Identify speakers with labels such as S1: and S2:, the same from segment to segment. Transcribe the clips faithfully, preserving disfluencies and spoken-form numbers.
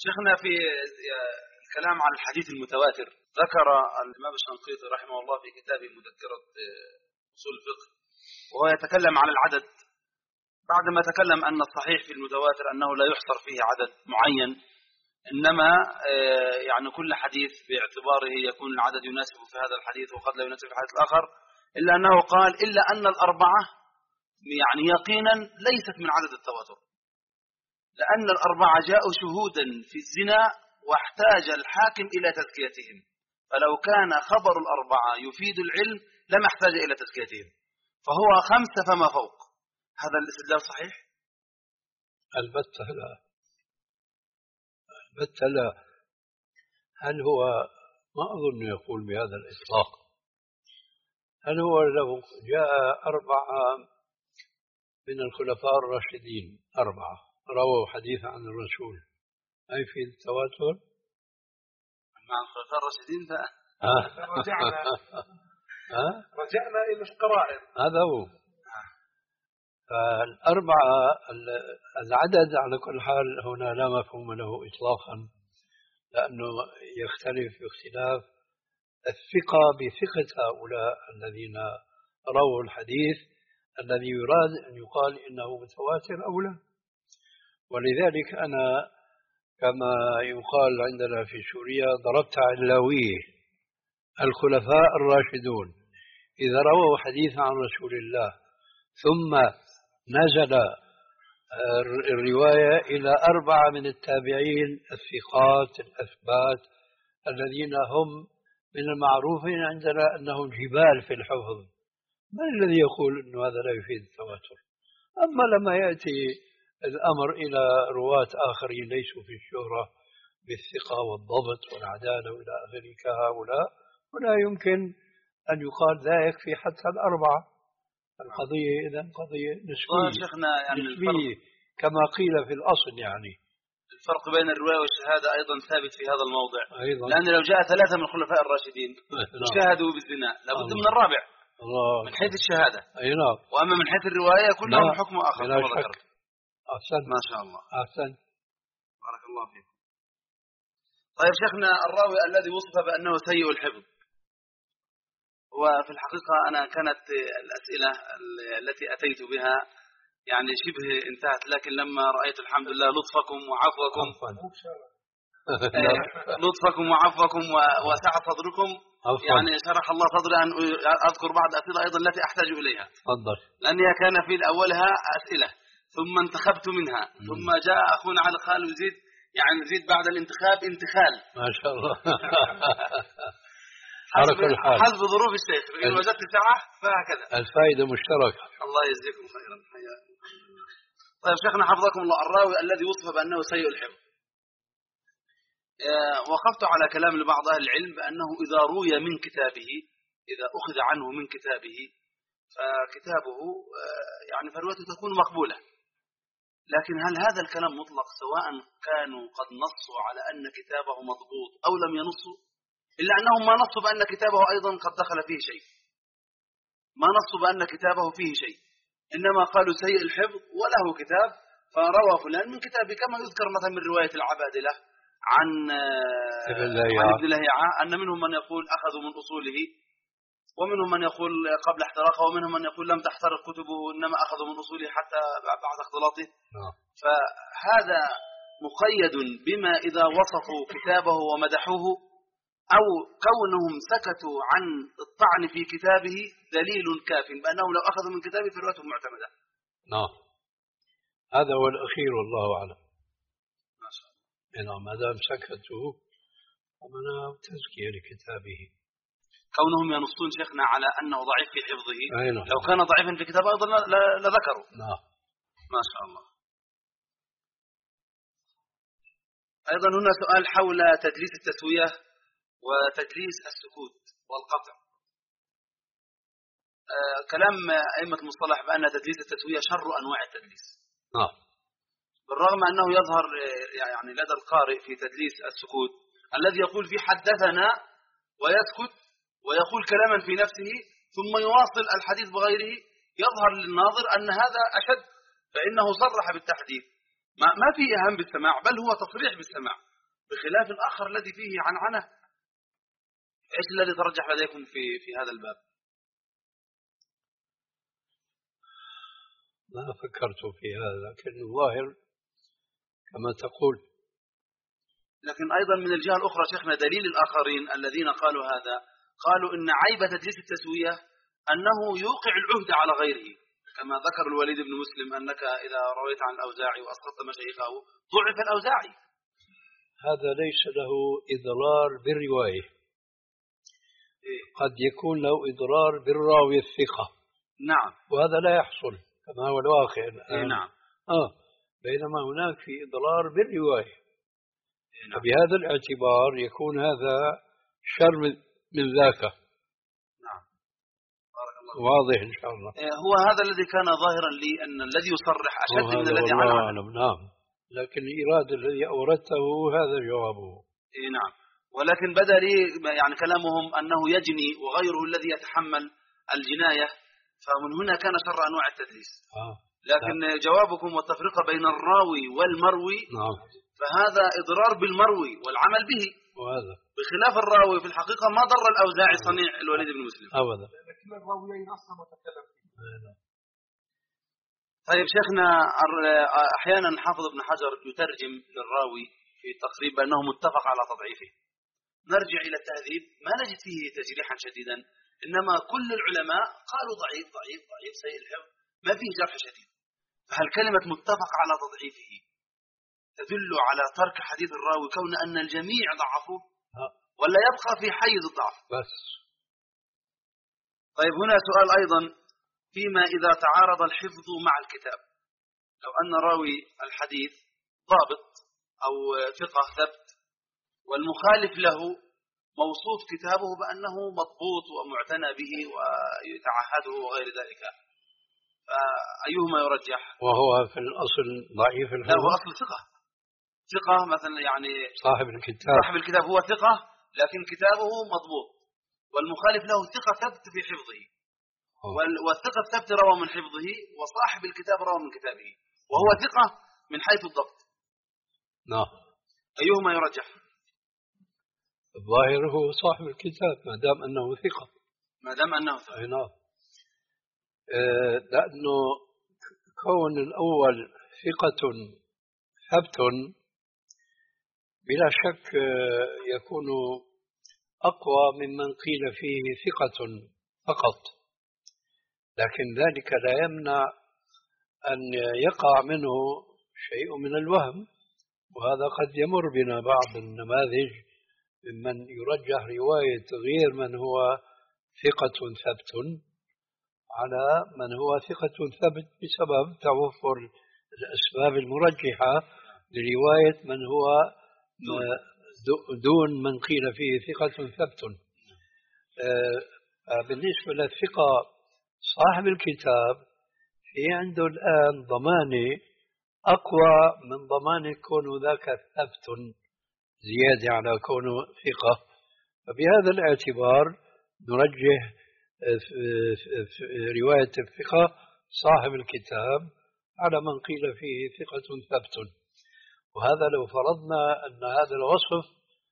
S1: شيخنا في الكلام عن الحديث المتواتر ذكر الإمام الشنقيطي رحمه الله في كتابه مذكرة أصول الفقه وهو يتكلم عن العدد بعدما تكلم أن الصحيح في المتواتر أنه لا يحصر فيه عدد معين، إنما يعني كل حديث باعتباره يكون العدد يناسب في هذا الحديث وقد لا يناسب في الحديث الآخر، إلا أنه قال إلا أن الأربعة يعني يقينا ليست من عدد التواتر، لأن الأربعة جاءوا شهودا في الزنا واحتاج الحاكم إلى تزكيتهم، فلو كان خبر الأربعة يفيد العلم لم يحتاج إلى تزكيتهم، فهو خمسة فما فوق. هذا الاستدلال صحيح؟
S2: البتة لا، البتة لا. هل هو ما أظن يقول بهذا الإطلاق؟ هل هو لو جاء أربعة من الخلفاء الراشدين أربعة رووا حديث عن الرسول أي في التواتر؟
S1: مع الخلفاء الراشدين ف...
S3: رجعنا رجعنا إلى القرائن.
S2: هذا هو. فالأربعة العدد على كل حال هنا لا مفهوم له إطلاقا، لأنه يختلف باختلاف الثقة بثقة هؤلاء الذين رووا الحديث الذي يراد أن يقال إنه متواتر أو لا. ولذلك أنا كما يقال عندنا في سوريا ضربت علاويه الخلفاء الراشدون إذا رووا حديث عن رسول الله ثم نزل الرواية إلى أربعة من التابعين الثقات الأثبات الذين هم من المعروفين عندنا أنهم جبال في الحفظ، من الذي يقول أن هذا لا يفيد التواتر؟ أما لما يأتي الأمر إلى رواة آخرين ليسوا في الشهرة بالثقة والضبط والعدالة وإلى آخره كهؤلاء، ولا يمكن أن يقال لا يكفي حتى الأربعة. القضية إذن قضية نسبية
S1: شيخنا يعني
S2: نسبية كما قيل في الأصل. يعني
S1: الفرق بين الرواية والشهادة أيضا ثابت في هذا الموضع
S2: أيضا.
S1: لأن لو جاء ثلاثة من الخلفاء الراشدين وشاهدوا بالزنا لابد من الرابع
S2: الله.
S1: من حيث الشهادة.
S2: أي نعم.
S1: وأما من حيث الرواية كلهم حكم آخر كما ذكرت.
S2: أحسن
S1: ما شاء الله.
S2: أحسن
S1: بارك الله فيكم. طيب شيخنا الراوي الذي وصف بأنه سيء الحفظ، وفي الحقيقة أنا كانت الأسئلة التي أتيت بها يعني شبه انتهت، لكن لما رأيت الحمد لله لطفكم وعفوكم لطفكم وعفوكم وسعة صدركم يعني شرح الله صدري أن أذكر بعض الأسئلة أيضا التي أحتاج إليها.
S2: تفضل.
S1: لأنها كان في أولها أسئلة ثم انتخبت منها م. ثم جاء أخونا علي قال يزيد يعني نزيد بعد الانتخاب انتخال.
S2: ما شاء الله.
S1: حسب, حسب ظروف الشيخ، إن وجدت سعة فهكذا.
S2: الفائدة مشتركة.
S1: الله يجزيكم خيرا. طيب شيخنا حفظكم الله، الراوي الذي وصف بأنه سيء الحفظ، وقفت على كلام لبعض أهل العلم بأنه إذا روي من كتابه، إذا أخذ عنه من كتابه فكتابه يعني فرواته تكون مقبولة. لكن هل هذا الكلام مطلق سواء كانوا قد نصوا على أن كتابه مضبوط أو لم ينصوا؟ إلا أنهم ما نصوا بأن كتابه أيضا قد دخل فيه شيء، ما نصوا بأن كتابه فيه شيء، إنما قالوا سيء الحفظ وله كتاب فروى فلان من كتابه، كما يذكر مثلا من رواية العبادلة عن ابن لهيعة أن منهم من يقول أخذوا من أصوله، ومنهم من يقول قبل احتراقه، ومنهم من يقول لم تحترق كتبه إنما أخذوا من أصوله حتى بعد اختلاطه. فهذا مقيد بما إذا وصفوا كتابه ومدحوه، أو كونهم سكتوا عن الطعن في كتابه دليل كاف بأنهم لو أخذوا من كتابه فرواته معتمدة.
S2: نعم هذا هو الأخير والله أعلم.
S1: ما شاء الله.
S2: نعم ما دام سكتوا ومنع تزكية لكتابه.
S1: كونهم ينصون شيخنا على أنه ضعيف في حفظه،
S2: نعم.
S1: لو كان ضعيفا في كتابه أيضا لذكروا.
S2: نعم
S1: ما شاء الله. أيضا هنا سؤال حول تدليس التسوية وتدليس السكوت والقطع. آه كلام أئمة المصطلح بأن تدليس التسوية شر أنواع التدليس.
S2: نعم.
S1: بالرغم أنه يظهر يعني لدى القارئ في تدليس السكوت الذي يقول في حدثنا ويسكت ويقول كلاما في نفسه ثم يواصل الحديث بغيره، يظهر للناظر أن هذا أشد، فإنه صرح بالتحديث، ما ما في إيهام بالسماع بل هو تصريح بالسماع، بخلاف الآخر الذي فيه عنعنة. إيش الذي ترجح لديكم في في هذا الباب؟
S2: ما فكرت في هذا، لكن الظاهر كما تقول.
S1: لكن أيضا من الجهة الأخرى شيخنا دليل الآخرين الذين قالوا هذا، قالوا إن عيب تدليس التسوية أنه يوقع العهد على غيره، كما ذكر الوليد بن مسلم أنك إذا رويت عن الأوزاعي وأسقطت مشايخه ضعف الأوزاعي.
S2: هذا ليس له إضرار بالرواية، قد يكون له إضرار بالراوي الثقة.
S1: نعم.
S2: وهذا لا يحصل كما هو الواقع الآن.
S1: نعم.
S2: آه بينما هناك في إضرار بالرواية.
S1: نعم.
S2: فبهذا الاعتبار يكون هذا شر من ذاك.
S1: نعم. بارك الله.
S2: واضح إن شاء الله.
S1: هو هذا الذي كان ظاهرا لي أن الذي يصرح أشد من الذي عنه.
S2: نعم. لكن الإيراد الذي أوردته هذا جوابه.
S1: إيه نعم. ولكن بدا لي يعني كلامهم أنه يجني وغيره الذي يتحمل الجناية، فمن هنا كان شر أنواع التدليس.
S2: آه.
S1: لكن لا. جوابكم والتفرقة بين الراوي والمروي،
S2: نعم،
S1: فهذا إضرار بالمروي والعمل به،
S2: وهذا
S1: بخلاف الراوي في الحقيقة ما ضر الأوزاعي صنيع الوليد بن مسلم
S2: أبدا.
S3: لكن الراويين أصلا متكلم فيه.
S1: طيب شيخنا، أحيانا حافظ ابن حجر يترجم للراوي في التقريب بأنه متفق على تضعيفه. نرجع إلى التهذيب ما نجد فيه تجريحا شديدا، إنما كل العلماء قالوا ضعيف ضعيف ضعيف سيء الحفظ، ما فيه جرح شديد. فهل كلمة متفق على تضعيفه تدل على ترك حديث الراوي كون أن الجميع ضعفوه، ولا يبقى في حيز الضعف
S2: بس؟
S1: طيب هنا سؤال أيضا، فيما إذا تعارض الحفظ مع الكتاب، لو أن راوي الحديث ضابط أو ثقة ثبت والمخالف له موصوف كتابه بأنه مضبوط ومعتنى به ويتعهده وغير ذلك، فأيهما يرجح؟
S2: وهو في الأصل ضعيف الحفظ.
S1: لا، هو أصل ثقة ثقة مثلا، يعني
S2: صاحب الكتاب
S1: صاحب الكتاب هو ثقة لكن كتابه مضبوط، والمخالف له ثقة ثبت في حفظه، والثقة الثبت روى من حفظه، وصاحب الكتاب روى من كتابه وهو ثقة من حيث الضبط.
S2: نعم.
S1: أيهما يرجح؟
S2: الظاهر هو صاحب الكتاب ما دام أنه ثقة.
S1: ما دام أنه ثقة.
S2: أي نعم. آه لأنه كون الأول ثقة ثبت بلا شك يكون أقوى ممن قيل فيه ثقة فقط، لكن ذلك لا يمنع أن يقع منه شيء من الوهم، وهذا قد يمر بنا بعض النماذج ممن يرجح رواية غير من هو ثقة ثبت على من هو ثقة ثبت بسبب توفر الأسباب المرجحة لرواية من هو دون من قيل فيه ثقة ثبت. بالنسبة للثقة صاحب الكتاب في عنده الآن ضمانة أقوى من ضمانة كونه ذاك ثبت زيادة على كونه ثقة، فبهذا الاعتبار نرجح رواية الثقة صاحب الكتاب على من قيل فيه ثقة ثبت. وهذا لو فرضنا أن هذا الوصف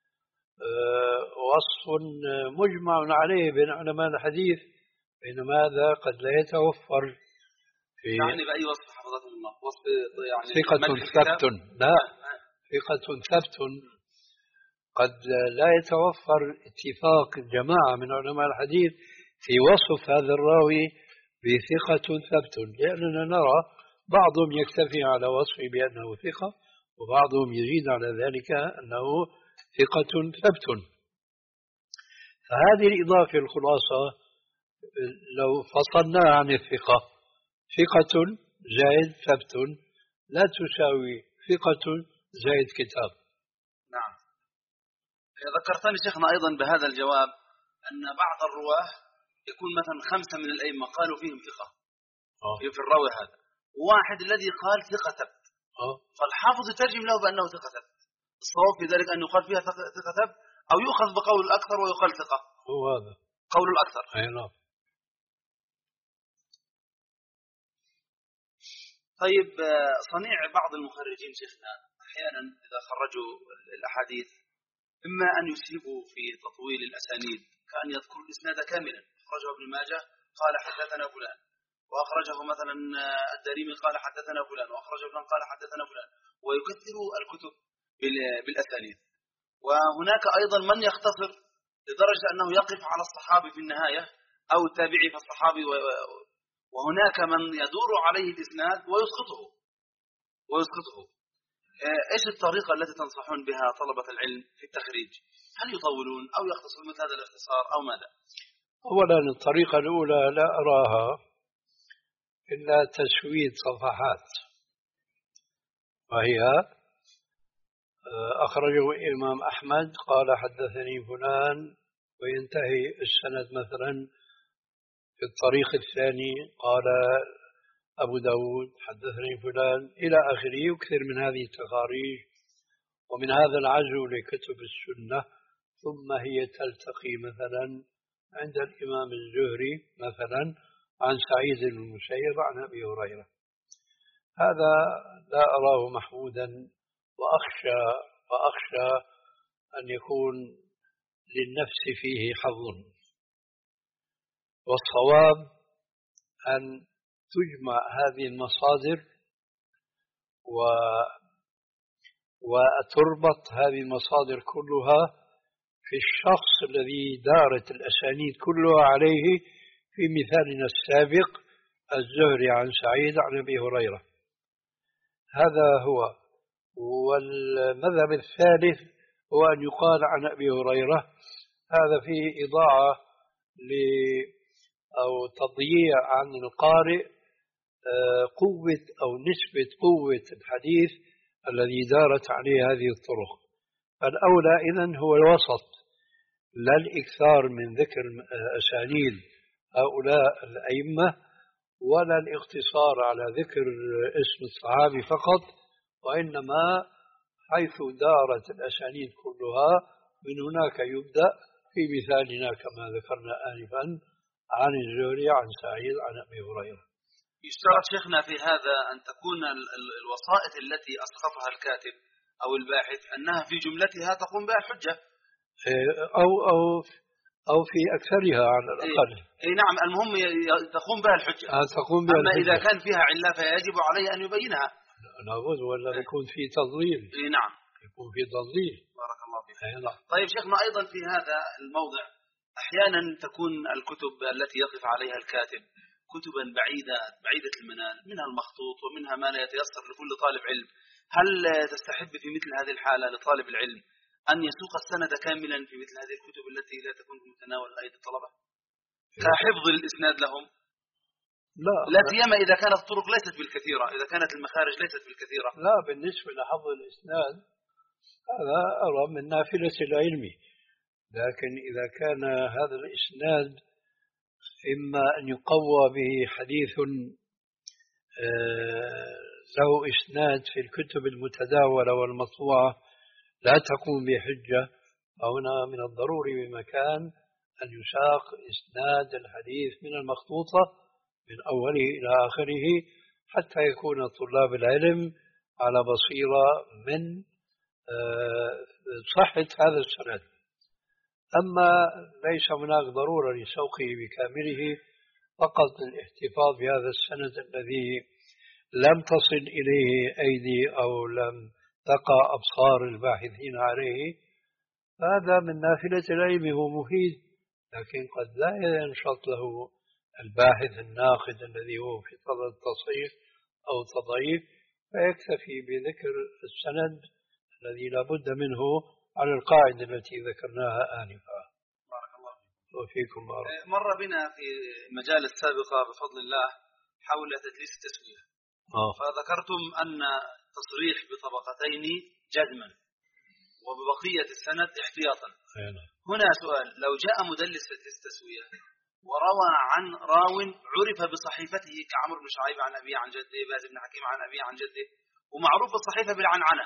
S2: وصف مجمع عليه بين علماء الحديث، بينما هذا قد لا يتوفر في
S1: يعني بأي وصف حفظكم الله؟ وصف يعني
S2: ثقة ثبت، لا ثقة ثبت قد لا يتوفر اتفاق جماعة من علماء الحديث في وصف هذا الراوي بثقة ثبت، لأننا نرى بعضهم يكتفي على وصفه بأنه ثقة، وبعضهم يزيد على ذلك أنه ثقة ثبت. فهذه الإضافة الخلاصة لو فصلناها عن الثقة، ثقة زائد ثبت لا تساوي ثقة زائد كتاب.
S1: نعم. ذكرتني شيخنا أيضا بهذا الجواب أن بعض الرواه يكون مثلا خمسة من الأئمة قالوا فيهم ثقة
S2: أوه.
S1: في الراوي هذا، واحد الذي قال ثقة ثبت، فالحافظ يترجم له بأنه ثقة ثبت. الصواب في ذلك أن يقال فيها ثقة ثبت أو يؤخذ بقول الأكثر ويقال ثقة.
S2: هو هذا
S1: قول الأكثر.
S2: أي نعم.
S1: طيب صنيع بعض المخرجين شيخنا أحيانا إذا خرجوا الأحاديث إما أن يسيبوا في تطويل الأسانيد كأن يذكروا الإسناد كاملا، أخرجه ابن ماجه قال حدثنا فلان، وأخرجه مثلا الدارمي قال حدثنا فلان، وأخرجه فلان قال حدثنا فلان، ويكثروا الكتب بالأسانيد. وهناك أيضا من يختصر لدرجة أنه يقف على الصحابي في النهاية أو التابعي في الصحابي، وهناك من يدور عليه الإسناد ويسقطه ويسقطه إيش الطريقة التي تنصحون بها طلبة العلم في التخريج؟ هل يطولون أو يختصرون مثل هذا الاختصار أو ماذا؟
S2: أولا الطريقة الأولى لا أراها إلا تسويد صفحات، وهي أخرجه الإمام أحمد قال حدثني فلان، وينتهي السند مثلا في الطريق الثاني قال أبو داود حدثني فلان إلى آخره، يكثر من هذه التخاريج ومن هذا العزو لكتب السنة. ثم هي تلتقي مثلا عند الإمام الزهري مثلا عن سعيد بن المسيب عن أبي هريرة. هذا لا أراه محمودا، وأخشى وأخشى أن يكون للنفس فيه حظ. والصواب أن تجمع هذه المصادر و وتربط هذه المصادر كلها في الشخص الذي دارت الأسانيد كلها عليه، في مثالنا السابق الزهري عن سعيد عن أبي هريرة. هذا هو. والمذهب الثالث هو أن يقال عن أبي هريرة، هذا فيه إضاعة ل أو تضييع عن القارئ قوة أو نسبة قوة الحديث الذي دارت عليه هذه الطرق. فالأولى إذن هو الوسط، لا الإكثار من ذكر أسانيد هؤلاء الأئمة، ولا الاقتصار على ذكر اسم الصحابي فقط، وإنما حيث دارت الأسانيد كلها من هناك يبدأ، في مثالنا كما ذكرنا آنفا عن الزهري عن سعيد عن أبي هريرة.
S1: يشترط شيخنا في هذا أن تكون الوسائط التي أسقطها الكاتب أو الباحث أنها في جملتها تقوم بها الحجة،
S2: أو أو أو في أكثرها على الأقل.
S1: أي نعم، المهم تقوم بها الحجة.
S2: تقوم بها
S1: أما
S2: الحجة.
S1: إذا كان فيها علة فيجب عليه أن يبينها.
S2: لابد، ولا يكون في تضليل.
S1: أي نعم،
S2: يكون في تضليل.
S1: بارك الله فيك.
S2: نعم.
S1: طيب شيخنا، أيضا في هذا الموضع أحيانا تكون الكتب التي يقف عليها الكاتب كتبا بعيدة بعيدة المنال، منها المخطوط ومنها ما لا يتيسر لكل طالب علم. هل تستحب في مثل هذه الحالة لطالب العلم أن يسوق السند كاملا في مثل هذه الكتب التي لا تكون في متناول أيدي الطلبة كحفظ الإسناد لهم؟
S2: لا
S1: لا سيما إذا كانت الطرق ليست بالكثيرة، إذا كانت المخارج ليست بالكثيرة.
S2: لا، بالنسبة لحفظ الإسناد هذا أرى من نافلة العلم، لكن إذا كان هذا الإسناد إما أن يقوى به حديث له إسناد في الكتب المتداولة والمطبوعة لا تقوم بحجة، فهنا من الضروري بمكان أن يساق إسناد الحديث من المخطوطة من أوله إلى آخره، حتى يكون طلاب العلم على بصيرة من صحة هذا السند. أما ليس هناك ضرورة لسوقه بكامله، فقط الاحتفاظ بهذا السند الذي لم تصل إليه أيدي أو لم تقع أبصار الباحثين عليه، هذا من نافلة العلم، هو مفيد، لكن قد لا ينشط له الباحث الناقد الذي هو في طلب التصحيح أو تضعيف، فيكتفي بذكر السند الذي لا بد منه على القاعدة التي ذكرناها آنفا.
S1: بارك الله فيكم.
S2: وفيكم بارك.
S1: مر بنا في مجال السابقة بفضل الله حول تدليس التسوية، آه. فذكرتم أن تصريح بطبقتين جزما وببقية السند احتياطا.
S2: أينا.
S1: هنا سؤال: لو جاء مدلس التسوية وروى عن راو عرف بصحيفته كعمر بن شعيب عن أبيه عن جده، باز بن حكيم عن أبيه عن جده، ومعروف الصحيفة بالعنعنة،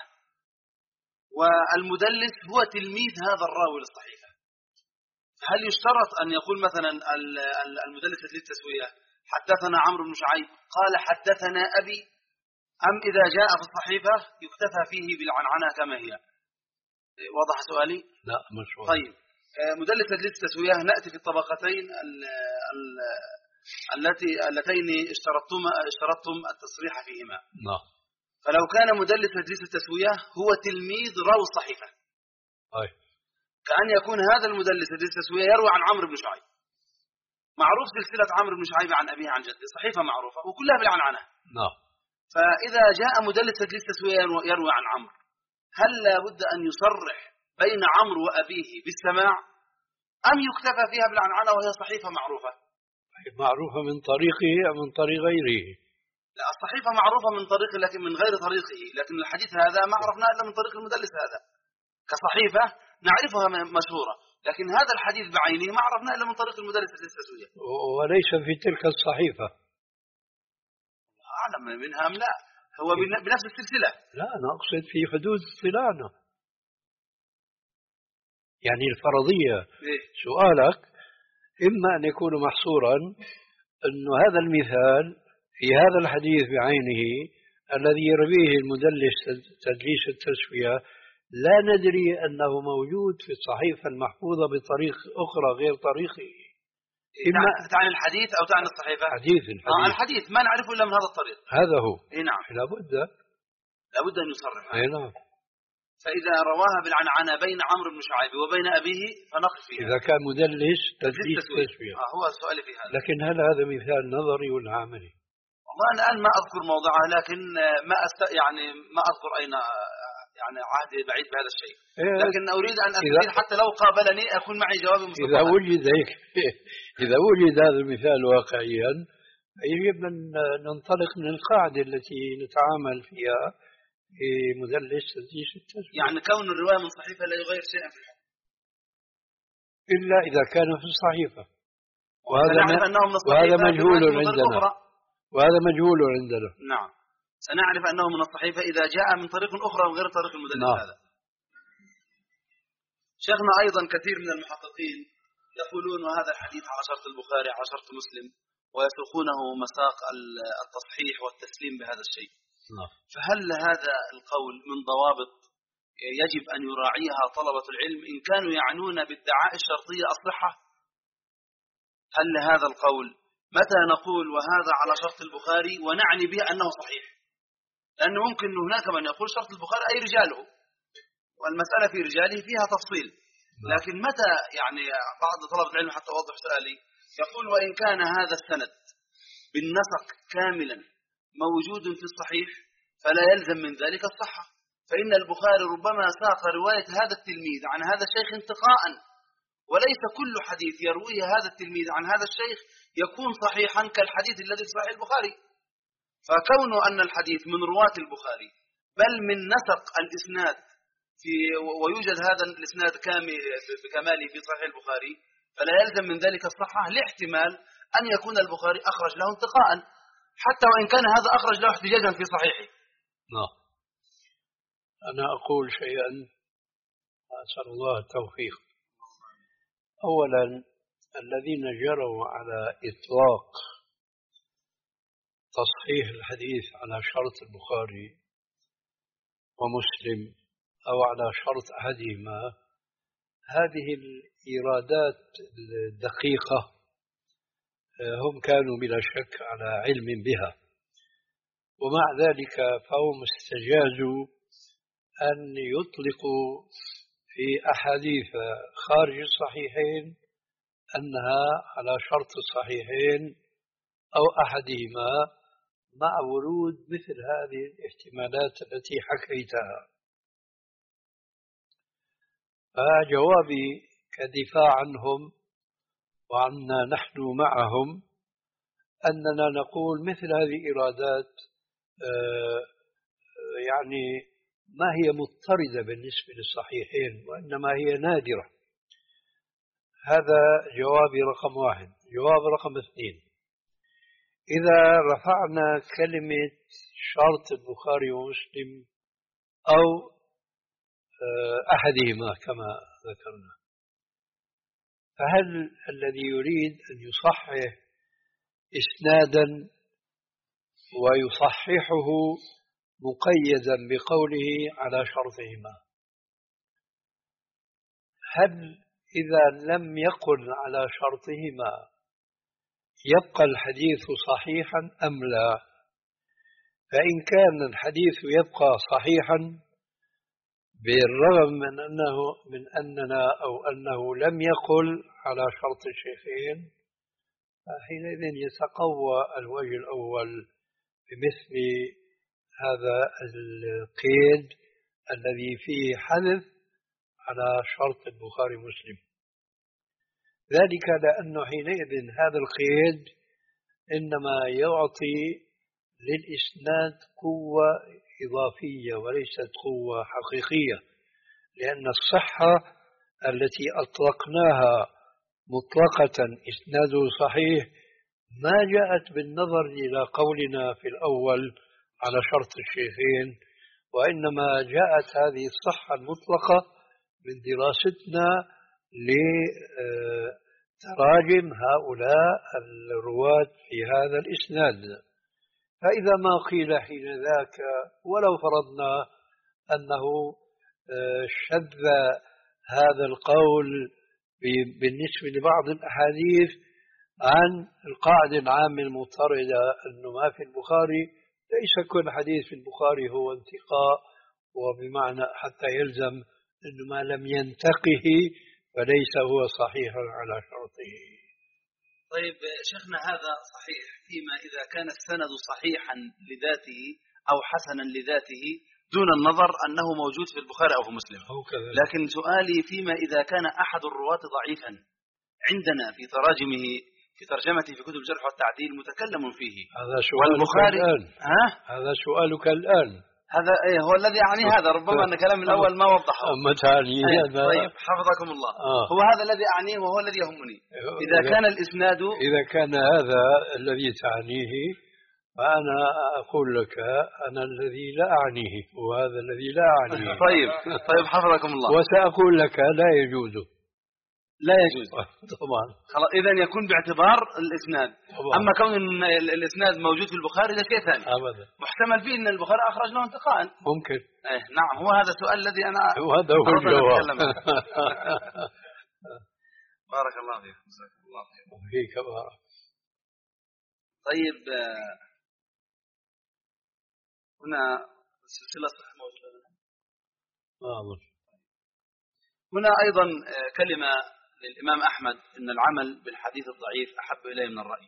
S1: والمدلس هو تلميذ هذا الراوي للصحيفة، هل يشترط أن يقول مثلا المدلس للتسوية حدثنا عمرو بن شعيب قال حدثنا أبي، أم إذا جاء في الصحيفة يكتفى فيه بالعنعنة كما هي؟ واضح سؤالي؟
S2: لا مش واضح.
S1: طيب مدلس تدليس التسوية نأتي في الطبقتين ال ال التي اللتين اشترطتم اشترطتم التصريح فيهما.
S2: نعم.
S1: فلو كان مدلس تدليس التسوية هو تلميذ راوي الصحيفة.
S2: طيب.
S1: كأن يكون هذا المدلس تدليس التسوية يروي عن عمرو بن شعيب. معروف سلسلة عمرو بن شعيب عن أبيه عن جده، صحيفة معروفة وكلها بالعنعنة.
S2: نعم.
S1: فإذا جاء مدلس تدليس التسوية يروي عن عمرو، هل لابد أن يصرح بين عمرو وأبيه بالسماع أم يكتفى فيها بالعنعنة وهي صحيفة معروفة؟
S2: معروفة من طريقه أم من طريق غيره؟
S1: لا، الصحيفة معروفة من طريقه لكن من غير طريقه، لكن الحديث هذا ما عرفناه إلا من طريق المدلس هذا. كصحيفة نعرفها مشهورة، لكن هذا الحديث بعينه ما عرفناه إلا من طريق المدلس التسوية.
S2: وليس في تلك الصحيفة.
S1: أعلم منها أم لا؟ هو بنفس السلسلة.
S2: لا أنا أقصد في حدود اطلاعنا، يعني الفرضية.
S1: إيه؟
S2: سؤالك إما أن يكون محصورا أن هذا المثال في هذا الحديث بعينه الذي يرويه المدلس تدليس التسوية لا ندري أنه موجود في الصحيفة المحفوظة بطريق أخرى غير طريقه.
S1: إما تعني الحديث أو تعني الصحيفة؟
S2: حديث الحديث.
S1: آه الحديث ما نعرفه إلا من هذا الطريق.
S2: هذا هو.
S1: إيه نعم.
S2: لابد
S1: لابد أن يصرح.
S2: إيه نعم.
S1: فإذا رواها بالعنعنة بين عمرو بن شعيب وبين أبيه فنقف فيها.
S2: إذا كان مدلس تدليس التسوية.
S1: آه هو السؤال في هذا.
S2: لكن هل هذا مثال نظري ولا عملي؟
S1: والله أنا الآن ما أذكر موضعه، لكن ما أست يعني ما أذكر أين يعني عهدي بعيد بهذا الشيء. لكن أريد أن أستفيد حتى لو قابلني أكون معي جواب مستقبلا.
S2: إذا وجد هيك إذا وجد هذا المثال واقعيا يجب أن ننطلق من القاعدة التي نتعامل فيها في مدلس تدليس التسوية.
S1: يعني كون الرواية من صحيفة لا يغير شيئا في الحكم
S2: إلا إذا كان في الصحيفة،
S1: وهذا
S2: وهذا مجهول عندنا وهذا مجهول عندنا.
S1: نعم سنعرف أنه من الصحيفة إذا جاء من طريق أخرى وغير طريق المدلس. نعم. هذا شيخنا أيضا كثير من المحققين يقولون هذا الحديث على شرط البخاري على شرط مسلم ويسوقونه مساق التصحيح والتسليم بهذا الشيء.
S2: نعم.
S1: فهل هذا القول من ضوابط يجب أن يراعيها طلبة العلم إن كانوا يعنون بالدعاء الشرطية الصحة؟ هل هذا القول متى نقول وهذا على شرط البخاري ونعني به أنه صحيح؟ لأنه ممكن هناك من يقول شرط البخاري أي رجاله، والمسألة في رجاله فيها تفصيل. لكن متى يعني بعض طلبة العلم حتى أوضح سؤالي يقول وإن كان هذا السند بالنسق كاملا موجود في الصحيح فلا يلزم من ذلك الصحة، فإن البخاري ربما ساق رواية هذا التلميذ عن هذا الشيخ انتقاء، وليس كل حديث يرويه هذا التلميذ عن هذا الشيخ يكون صحيحا كالحديث الذي في صحيح البخاري. فكون أن الحديث من رواة البخاري بل من نسق الإسناد في ويوجد هذا الإسناد كامل بكماله في صحيح البخاري فلا يلزم من ذلك الصحة، لاحتمال أن يكون البخاري أخرج له انتقاء حتى وإن كان هذا أخرج له احتجاجا في صحيحه.
S2: نعم. أنا أقول شيئا أسأل الله التوفيق. أولا الذين جروا على إطلاق تصحيح الحديث على شرط البخاري ومسلم أو على شرط أحدهما هذه الإيرادات الدقيقة هم كانوا بلا شك على علم بها، ومع ذلك فهم استجازوا أن يطلقوا في أحاديث خارج الصحيحين أنها على شرط الصحيحين أو أحدهما مع ورود مثل هذه الاحتمالات التي حكيتها. فجوابي كدفاع عنهم وعنا نحن معهم أننا نقول مثل هذه الإيرادات يعني ما هي مضطردة بالنسبة للصحيحين وإنما هي نادرة. هذا جوابي رقم واحد. جواب رقم اثنين، إذا رفعنا كلمة شرط البخاري ومسلم أو أحدهما كما ذكرنا، فهل الذي يريد أن يصحح إسنادا ويصححه مقيدا بقوله على شرطهما. هل إذا لم يقل على شرطهما يبقى الحديث صحيحا أم لا؟ فإن كان الحديث يبقى صحيحا بالرغم من أنه من أننا أو أنه لم يقل على شرط الشيخين، فحينئذ يتقوى الوجه الأول بمثل هذا القيد الذي فيه حذف على شرط البخاري ومسلم، ذلك لأنه حينئذ هذا القيد إنما يعطي للإسناد قوة إضافية وليست قوة حقيقية، لأن الصحة التي أطلقناها مطلقة إسناده صحيح ما جاءت بالنظر إلى قولنا في الأول على شرط الشيخين، وإنما جاءت هذه الصحة المطلقة من دراستنا لتراجم هؤلاء الرواة في هذا الإسناد. فإذا ما قيل حين ذاك ولو فرضنا أنه شذ هذا القول بالنسبة لبعض الأحاديث عن القاعدة العامة المضطردة أنه ما في البخاري، ليس كل حديث في البخاري هو انتقاء، وبمعنى حتى يلزم أنه ما لم ينتقه فليس هو صحيح على شرطه.
S1: طيب شيخنا، هذا صحيح فيما إذا كان السند صحيحا لذاته أو حسنا لذاته دون النظر أنه موجود في البخاري أو في مسلم، لكن سؤالي فيما إذا كان أحد الرواة ضعيفا عندنا في تراجمه في ترجمته في كتب الجرح والتعديل متكلم فيه،
S2: هذا سؤالك الآن.
S1: ها؟
S2: هذا سؤالك الآن.
S1: هذا إيه هو الذي يعني هذا ربما أن كلام الأول ما وضحه.
S2: أما تعني
S1: هذا طيب حفظكم الله.
S2: آه.
S1: هو هذا الذي أعنيه وهو الذي يهمني. إذا كان الإسناد
S2: إذا كان هذا الذي تعنيه فأنا أقول لك أنا الذي لا أعنيه وهذا الذي لا أعنيه.
S1: طيب طيب حفظكم الله.
S2: وسأقول لك لا يجوز.
S1: لا يجوز
S2: طبعا.
S1: خلاص إذا يكون باعتبار الإسناد.
S2: طبعا.
S1: أما كون الإسناد موجود في البخاري ده شيء ثاني.
S2: أبدا.
S1: محتمل فيه أن البخاري أخرج له انتقاء.
S2: ممكن.
S1: إيه نعم، هو هذا السؤال الذي أنا
S2: وهذا هو الجواب.
S1: بارك الله فيك. جزاك الله خير.
S2: فيك بارك.
S1: طيب هنا السلسلة صح موجودة.
S2: آه.
S1: هنا أيضا كلمة للإمام أحمد إن العمل بالحديث الضعيف أحب إليه من الرأي،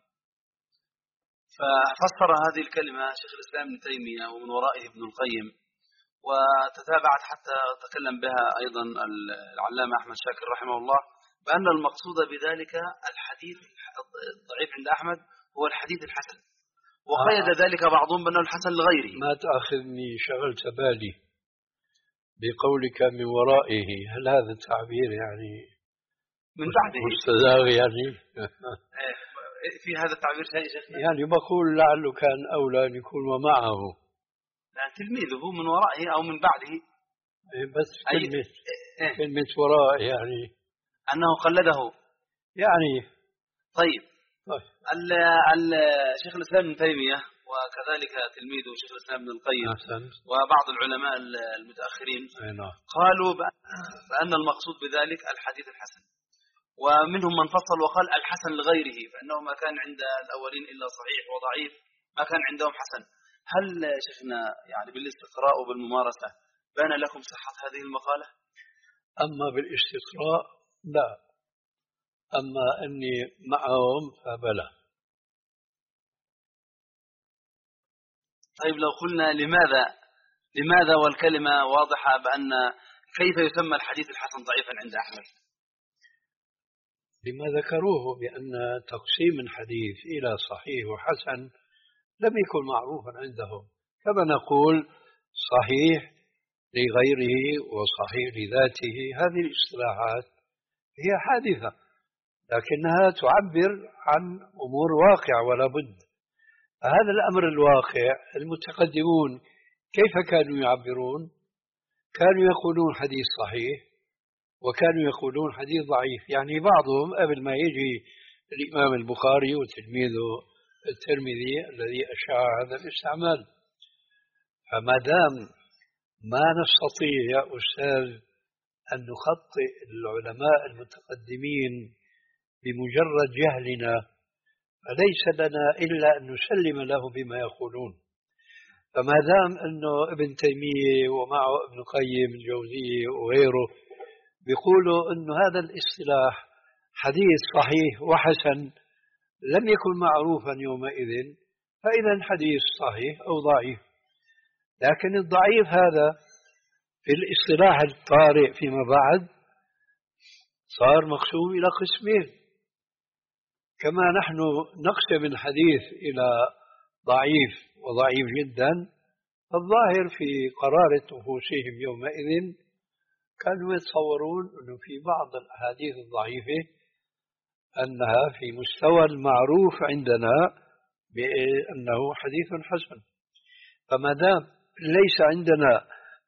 S1: ففسر هذه الكلمة شيخ الإسلام ابن تيمية ومن ورائه ابن القيم، وتتابعت حتى تكلم بها أيضا العلامة أحمد شاكر رحمه الله، بأن المقصود بذلك الحديث الضعيف عند أحمد هو الحديث الحسن، وقيد آه. ذلك بعضهم بأنه الحسن لغيره.
S2: ما تأخذني شغلت بالي بقولك من ورائه، هل هذا التعبير يعني
S1: من بعده
S2: مستزاغ يعني؟
S1: في هذا التعبير شيء شيخنا؟
S2: يعني بقول لعله كان أولى أن يكون ومعه،
S1: لا تلميذه من ورائه أو من بعده.
S2: بس كلمة أي... كلمة وراء يعني
S1: أنه قلده
S2: يعني.
S1: طيب, طيب. الشيخ الإسلام ابن تيمية وكذلك تلميذه شيخ الإسلام ابن القيم وبعض العلماء المتأخرين قالوا بأن المقصود بذلك الحديث الحسن، ومنهم من فصل وقال الحسن لغيره، فإنه ما كان عند الأولين إلا صحيح وضعيف، ما كان عندهم حسن. هل شيخنا يعني بالاستقراء وبالممارسة بان لكم صحة هذه المقالة؟
S2: أما بالاستقراء لا، أما أني معهم فبلا.
S1: طيب لو قلنا لماذا لماذا والكلمة واضحة بأن كيف يسمى الحديث الحسن ضعيفا عند أحمد؟
S2: لما ذكروه بأن تقسيم الحديث إلى صحيح وحسن لم يكن معروفا عندهم، كما نقول صحيح لغيره وصحيح لذاته. هذه الاصطلاحات هي حادثة لكنها تعبر عن أمور واقع ولا بد. هذا الأمر الواقع المتقدمون كيف كانوا يعبرون؟ كانوا يقولون حديث صحيح وكانوا يقولون حديث ضعيف. يعني بعضهم قبل ما يجي الإمام البخاري وتلميذه الترمذي الذي أشاع هذا الاستعمال، فما دام ما نستطيع يا أستاذ أن نخطئ العلماء المتقدمين بمجرد جهلنا، فليس لنا إلا أن نسلم له بما يقولون. فما دام أنه ابن تيمية ومعه ابن قيم الجوزية وغيره بيقولوا أنه هذا الاصطلاح حديث صحيح وحسن لم يكن معروفا يومئذ، فإذا حديث صحيح أو ضعيف. لكن الضعيف هذا في الاصطلاح الطارئ فيما بعد صار مقسوم إلى قسمين، كما نحن نقسم الحديث إلى ضعيف وضعيف جدا. الظاهر في قرارة نفوسهم يومئذ كانوا يتصورون أنه في بعض الأحاديث الضعيفة أنها في مستوى المعروف عندنا بأنه حديث حسن. فما دام ليس عندنا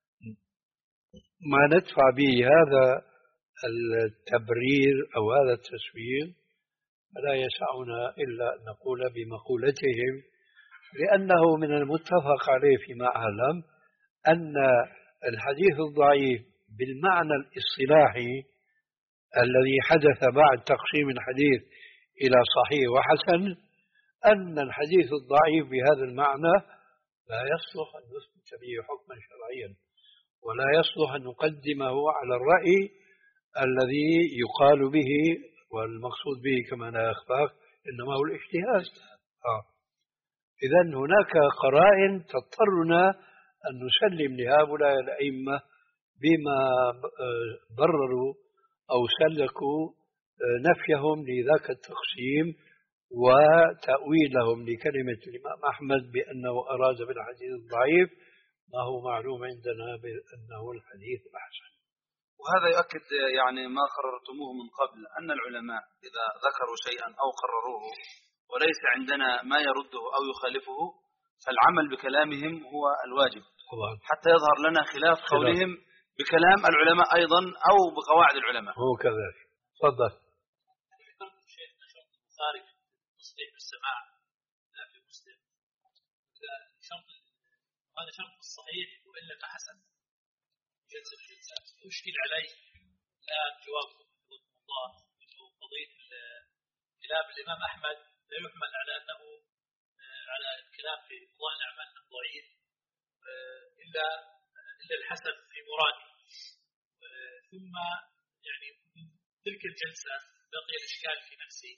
S2: ما ندفع به هذا التبرير أو هذا التسوير، فلا يسعنا إلا أن نقول بمقولتهم، لأنه من المتفق عليه فيما أعلم أن الحديث الضعيف بالمعنى الاصطلاحي الذي حدث بعد تقسيم الحديث إلى صحيح وحسن، أن الحديث الضعيف بهذا المعنى لا يصلح أن نثبت به حكما شرعيا، ولا يصلح أن نقدمه على الرأي الذي يقال به والمقصود به كما لا يخفاك إنما هو الاجتهاد. آه. إذن هناك قرائن تضطرنا أن نسلم لهؤلاء الأئمة بما برروا أو سلكوا نفيهم لذاك التقسيم وتأويلهم لكلمة الإمام أحمد بأنه أراد بالحديث الضعيف ما هو معلوم عندنا بأنه الحديث الحسن.
S1: وهذا يؤكد يعني ما قررتموه من قبل، أن العلماء إذا ذكروا شيئا أو قرروه وليس عندنا ما يرده أو يخالفه فالعمل بكلامهم هو الواجب حتى يظهر لنا خلاف قولهم بكلام العلماء أيضا أو بقواعد العلماء.
S2: هو كذلك. تفضل.
S4: ذكرت شيخنا شرط البخاري في تصحيح السماع لا في مسلم، شرط هذا شرط الصحيح وإلا فحسن جلسة الجلسات. أشكل علي لا جواب الله أنه قضية كلام الإمام أحمد لا يحمل على أنه على الكلام في قضاء الأعمال أنه ضعيف إلا إلا الحسن في مرادي. ثم يعني تلك الجلسة بقي الإشكال في نفسي.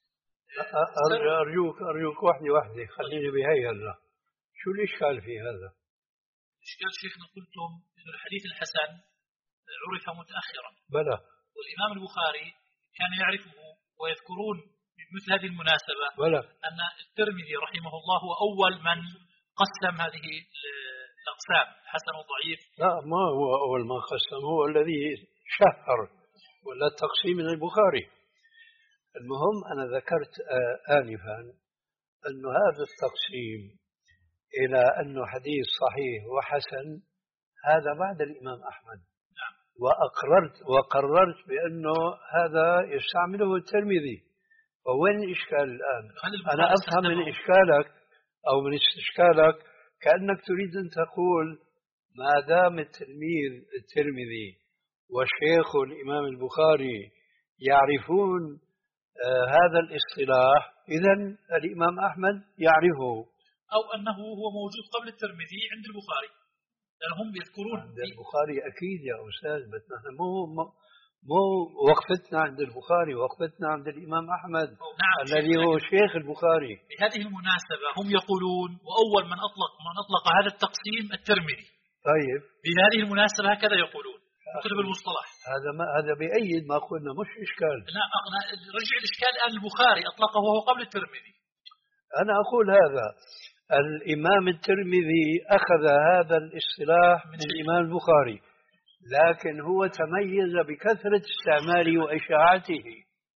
S2: أرجوك أرجوك واحدة واحدة خليني بهي هلا. شو الإشكال في هذا؟
S4: الإشكال شيخنا قلتم إنه الحديث الحسن عرف متأخرا
S2: بلى،
S4: والإمام البخاري كان يعرفه ويذكرون بمثل هذه المناسبة
S2: بلى.
S4: أن الترمذي رحمه الله هو أول من قسم هذه الأقسام حسن وضعيف.
S2: لا، ما هو أول من قسم، هو الذي شهر ولا التقسيم من البخاري. المهم أنا ذكرت آنفا أن هذا التقسيم إلى أنه حديث صحيح وحسن هذا بعد الإمام أحمد.
S4: نعم.
S2: وأقررت وقررت بأنه هذا يستعمله الترمذي. وين الإشكال الآن؟ أنا أفهم من إشكالك أو من استشكالك كأنك تريد أن تقول ما دام التلميذ الترمذي والشيخ الإمام البخاري يعرفون آه هذا الاصطلاح إذن الإمام أحمد يعرفه،
S4: أو أنه هو موجود قبل الترمذي عند البخاري لأنهم يذكرون
S2: عند البخاري. أكيد يا أستاذ، بس نحن مو مو وقفتنا عند البخاري، وقفتنا عند الإمام أحمد.
S4: نعم.
S2: الذي هو شيخ البخاري.
S4: بهذه المناسبة هم يقولون وأول من أطلق من أطلق هذا التقسيم الترمذي.
S2: طيب
S4: بهذه المناسبة هكذا يقولون كتب المصطلح.
S2: هذا ما هذا بأيد ما قلنا، مش إشكال.
S4: لا، رجع الإشكال الآن البخاري أطلقه وهو قبل الترمذي.
S2: أنا أقول هذا الإمام الترمذي أخذ هذا الاصطلاح من الإمام البخاري، لكن هو تميز بكثرة استعماله وإشاعته.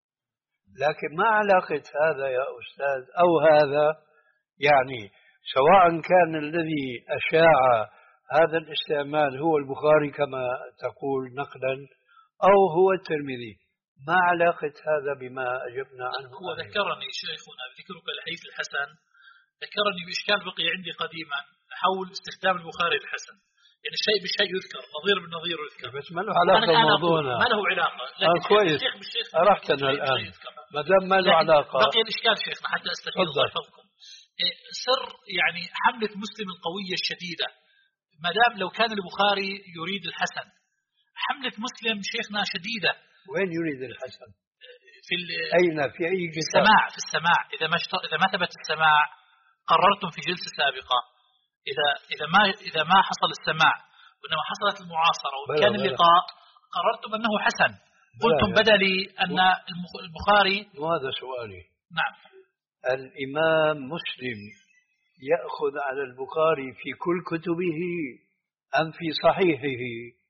S2: لكن ما علاقة هذا يا أستاذ أو هذا، يعني سواء كان الذي أشاع هذا الاستعمال هو البخاري كما تقول نقلا أو هو الترمذي، ما علاقة هذا بما أجبنا عنه؟
S4: هو ذكرني شيخنا بذكرك الحديث الحسن، ذكرني بإشكال بقي عندي قديما حول استخدام البخاري الحسن، يعني الشيء بالشيء يذكر، نظير بالنظير يذكر،
S2: بس ما له علاقة بموضوعنا.
S4: ما له علاقة.
S2: آه كويس، عرفتنا الآن ما دام ما له علاقة.
S4: بقي الإشكال شيخنا حتى أستفيد الله يحفظكم. سر يعني حملة مسلم القوية الشديدة، ما دام لو كان البخاري يريد الحسن، حملة مسلم شيخنا شديدة.
S2: وين يريد الحسن؟
S4: في
S2: أين في أي كتاب؟
S4: السماع، في السماع. إذا ما إذا ما ثبت السماع قررتم في جلسة سابقة، إذا إذا ما إذا ما حصل السماع وإنما حصلت المعاصرة وكان اللقاء، قررتم أنه حسن. قلتم بدلي أن البخاري.
S2: وهذا سؤالي.
S4: نعم.
S2: الإمام مسلم يأخذ على البخاري في كل كتبه أم في صحيحه؟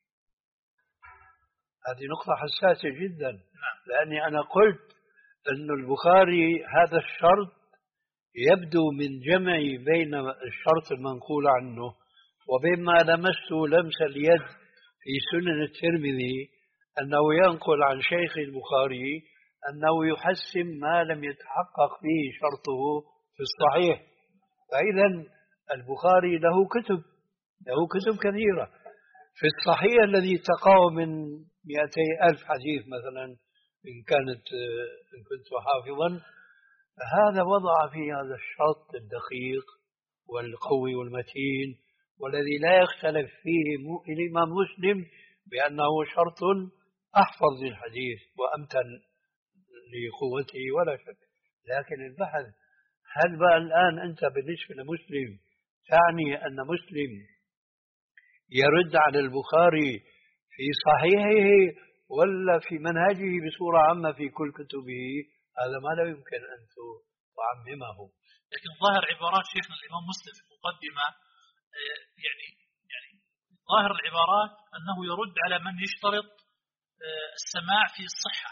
S2: هذه نقطة حساسة جدا.
S4: نعم.
S2: لأني أنا قلت أن البخاري هذا الشرط يبدو من جمع بين الشرط المنقول عنه وبين ما لمسته لمس اليد في سنن الترمذي، أنه ينقل عن شيخ البخاري أنه يحسن ما لم يتحقق فيه شرطه في الصحيح. فإذا البخاري له كتب له كتب كثيرة في الصحيح الذي تقع من مئتي ألف حديث مثلا إن كانت إن كنت حافظا. هذا وضع في هذا الشرط الدقيق والقوي والمتين والذي لا يختلف فيه الإمام مسلم بأنه شرط أحفظ للحديث وأمتن لقوته ولا شك. لكن البحث هل بقى الآن أنت بالنسبة لمسلم تعني أن مسلم يرد على البخاري في صحيحه ولا في منهجه بصورة عامة في كل كتبه؟ هذا ما لا يمكن أن تعممه.
S4: لكن ظاهر عبارات شيخنا الإمام مسلم في المقدمة يعني يعني ظاهر العبارات أنه يرد على من يشترط السماع في الصحة.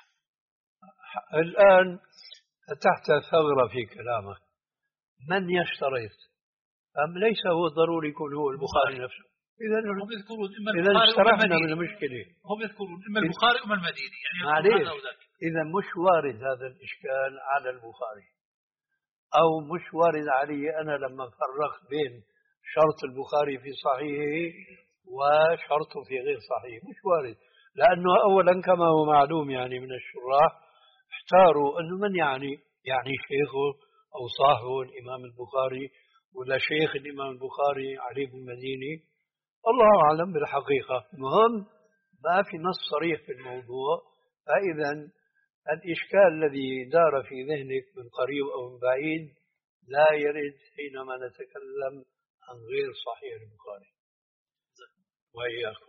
S2: الآن فتحت ثغرة في كلامك، من يشترط؟ أم ليس هو ضروري يكون هو البخاري نفسه؟ إذا
S4: هم يذكرون إما
S2: إذا استرحنا من المشكلة.
S4: هم يذكرون إما البخاري وإما المديني، يعني
S2: معليش. إذا مش وارد هذا الإشكال على البخاري، أو مش وارد علي أنا لما فرقت بين شرط البخاري في صحيحه وشرطه في غير صحيح، مش وارد. لأنه أولا كما هو معلوم يعني من الشراح احتاروا أنه من يعني يعني شيخه أو صاحبه الإمام البخاري ولا شيخ الإمام البخاري علي بن المديني. الله أعلم بالحقيقة. المهم ما في نص صريح في الموضوع. فإذا الإشكال الذي دار في ذهنك من قريب أو من بعيد لا يرد حينما نتكلم عن غير صحيح البخاري. وإياكم.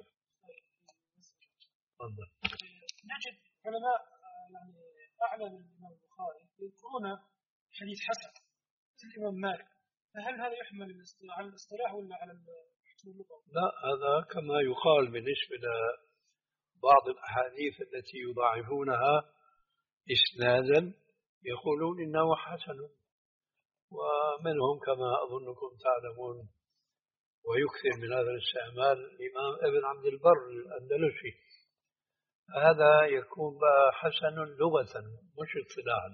S2: تفضل.
S3: نجد علماء يعني أعلى من الإمام البخاري يذكرون حديث حسن مثل الإمام مالك، فهل هذا يحمل على الاصطلاح ولا على الحكم اللغوي؟
S2: لا، هذا كما يقال بالنسبة لبعض الأحاديث التي يضاعفونها إسنادا يقولون إنه حسن، ومنهم كما أظنكم تعلمون ويكثر من هذا الاستعمال الإمام ابن عبد البر الأندلسي. هذا يكون بقى حسن لغة مش اصطلاحا.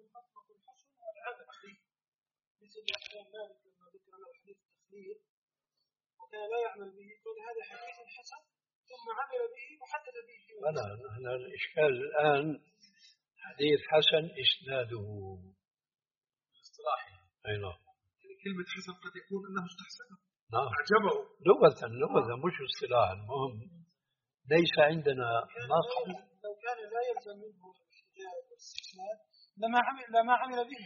S3: مثل الإمام مالك لما ذكر له حديث التخليل وكان لا يعمل به قال هذا حديث حسن ثم عمل به وحدد به.
S2: أنا نحن الإشكال الآن حديث حسن إسناده
S3: اصطلاحي.
S2: أي نعم.
S3: كلمة حسن قد يكون أنه استحسنه.
S2: نعم.
S3: أعجبه.
S2: لغة لغة مش اصطلاحا. المهم ليس عندنا ما قبل.
S3: لو كان لا يلزم منه الاحتجاج والاستثناء لما عمل لما عمل به.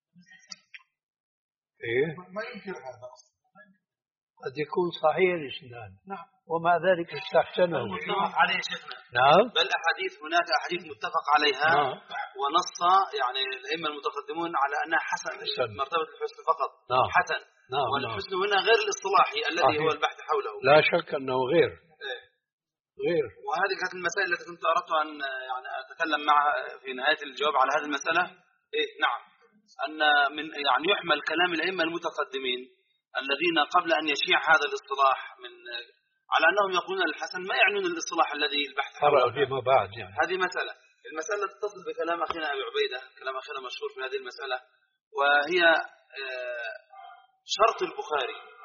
S2: إيه؟
S3: ما ينكر هذا أصلا.
S2: قد يكون صحيح الإسناد.
S3: نعم.
S2: ومع ذلك استحسنه.
S1: متفق عليه شيخنا.
S2: نعم.
S1: بل أحاديث هناك أحاديث متفق عليها.
S2: نعم.
S1: ونص يعني الأئمة المتقدمون على أنها حسن، مرتبة الحسن فقط.
S2: نعم.
S1: حسن.
S2: نعم.
S1: والحسن هنا غير الاصطلاحي الذي هو البحث حوله.
S2: لا شك أنه غير.
S1: إيه.
S2: غير.
S1: وهذه كانت المسائل التي كنت أردت أن يعني أتكلم معها في نهاية الجواب على هذه المسألة. إيه نعم. أن من يعني يحمل كلام الأئمة المتقدمين الذين قبل أن يشيع هذا الاصطلاح من على أنهم يقولون الحسن ما يعنون الاصطلاح الذي البحث حوله
S2: فيما بعد يعني.
S1: هذه مسألة. المسألة تتصل بكلام أخينا أبي عبيدة، كلام أخينا مشهور في هذه المسألة، وهي شرط البخاري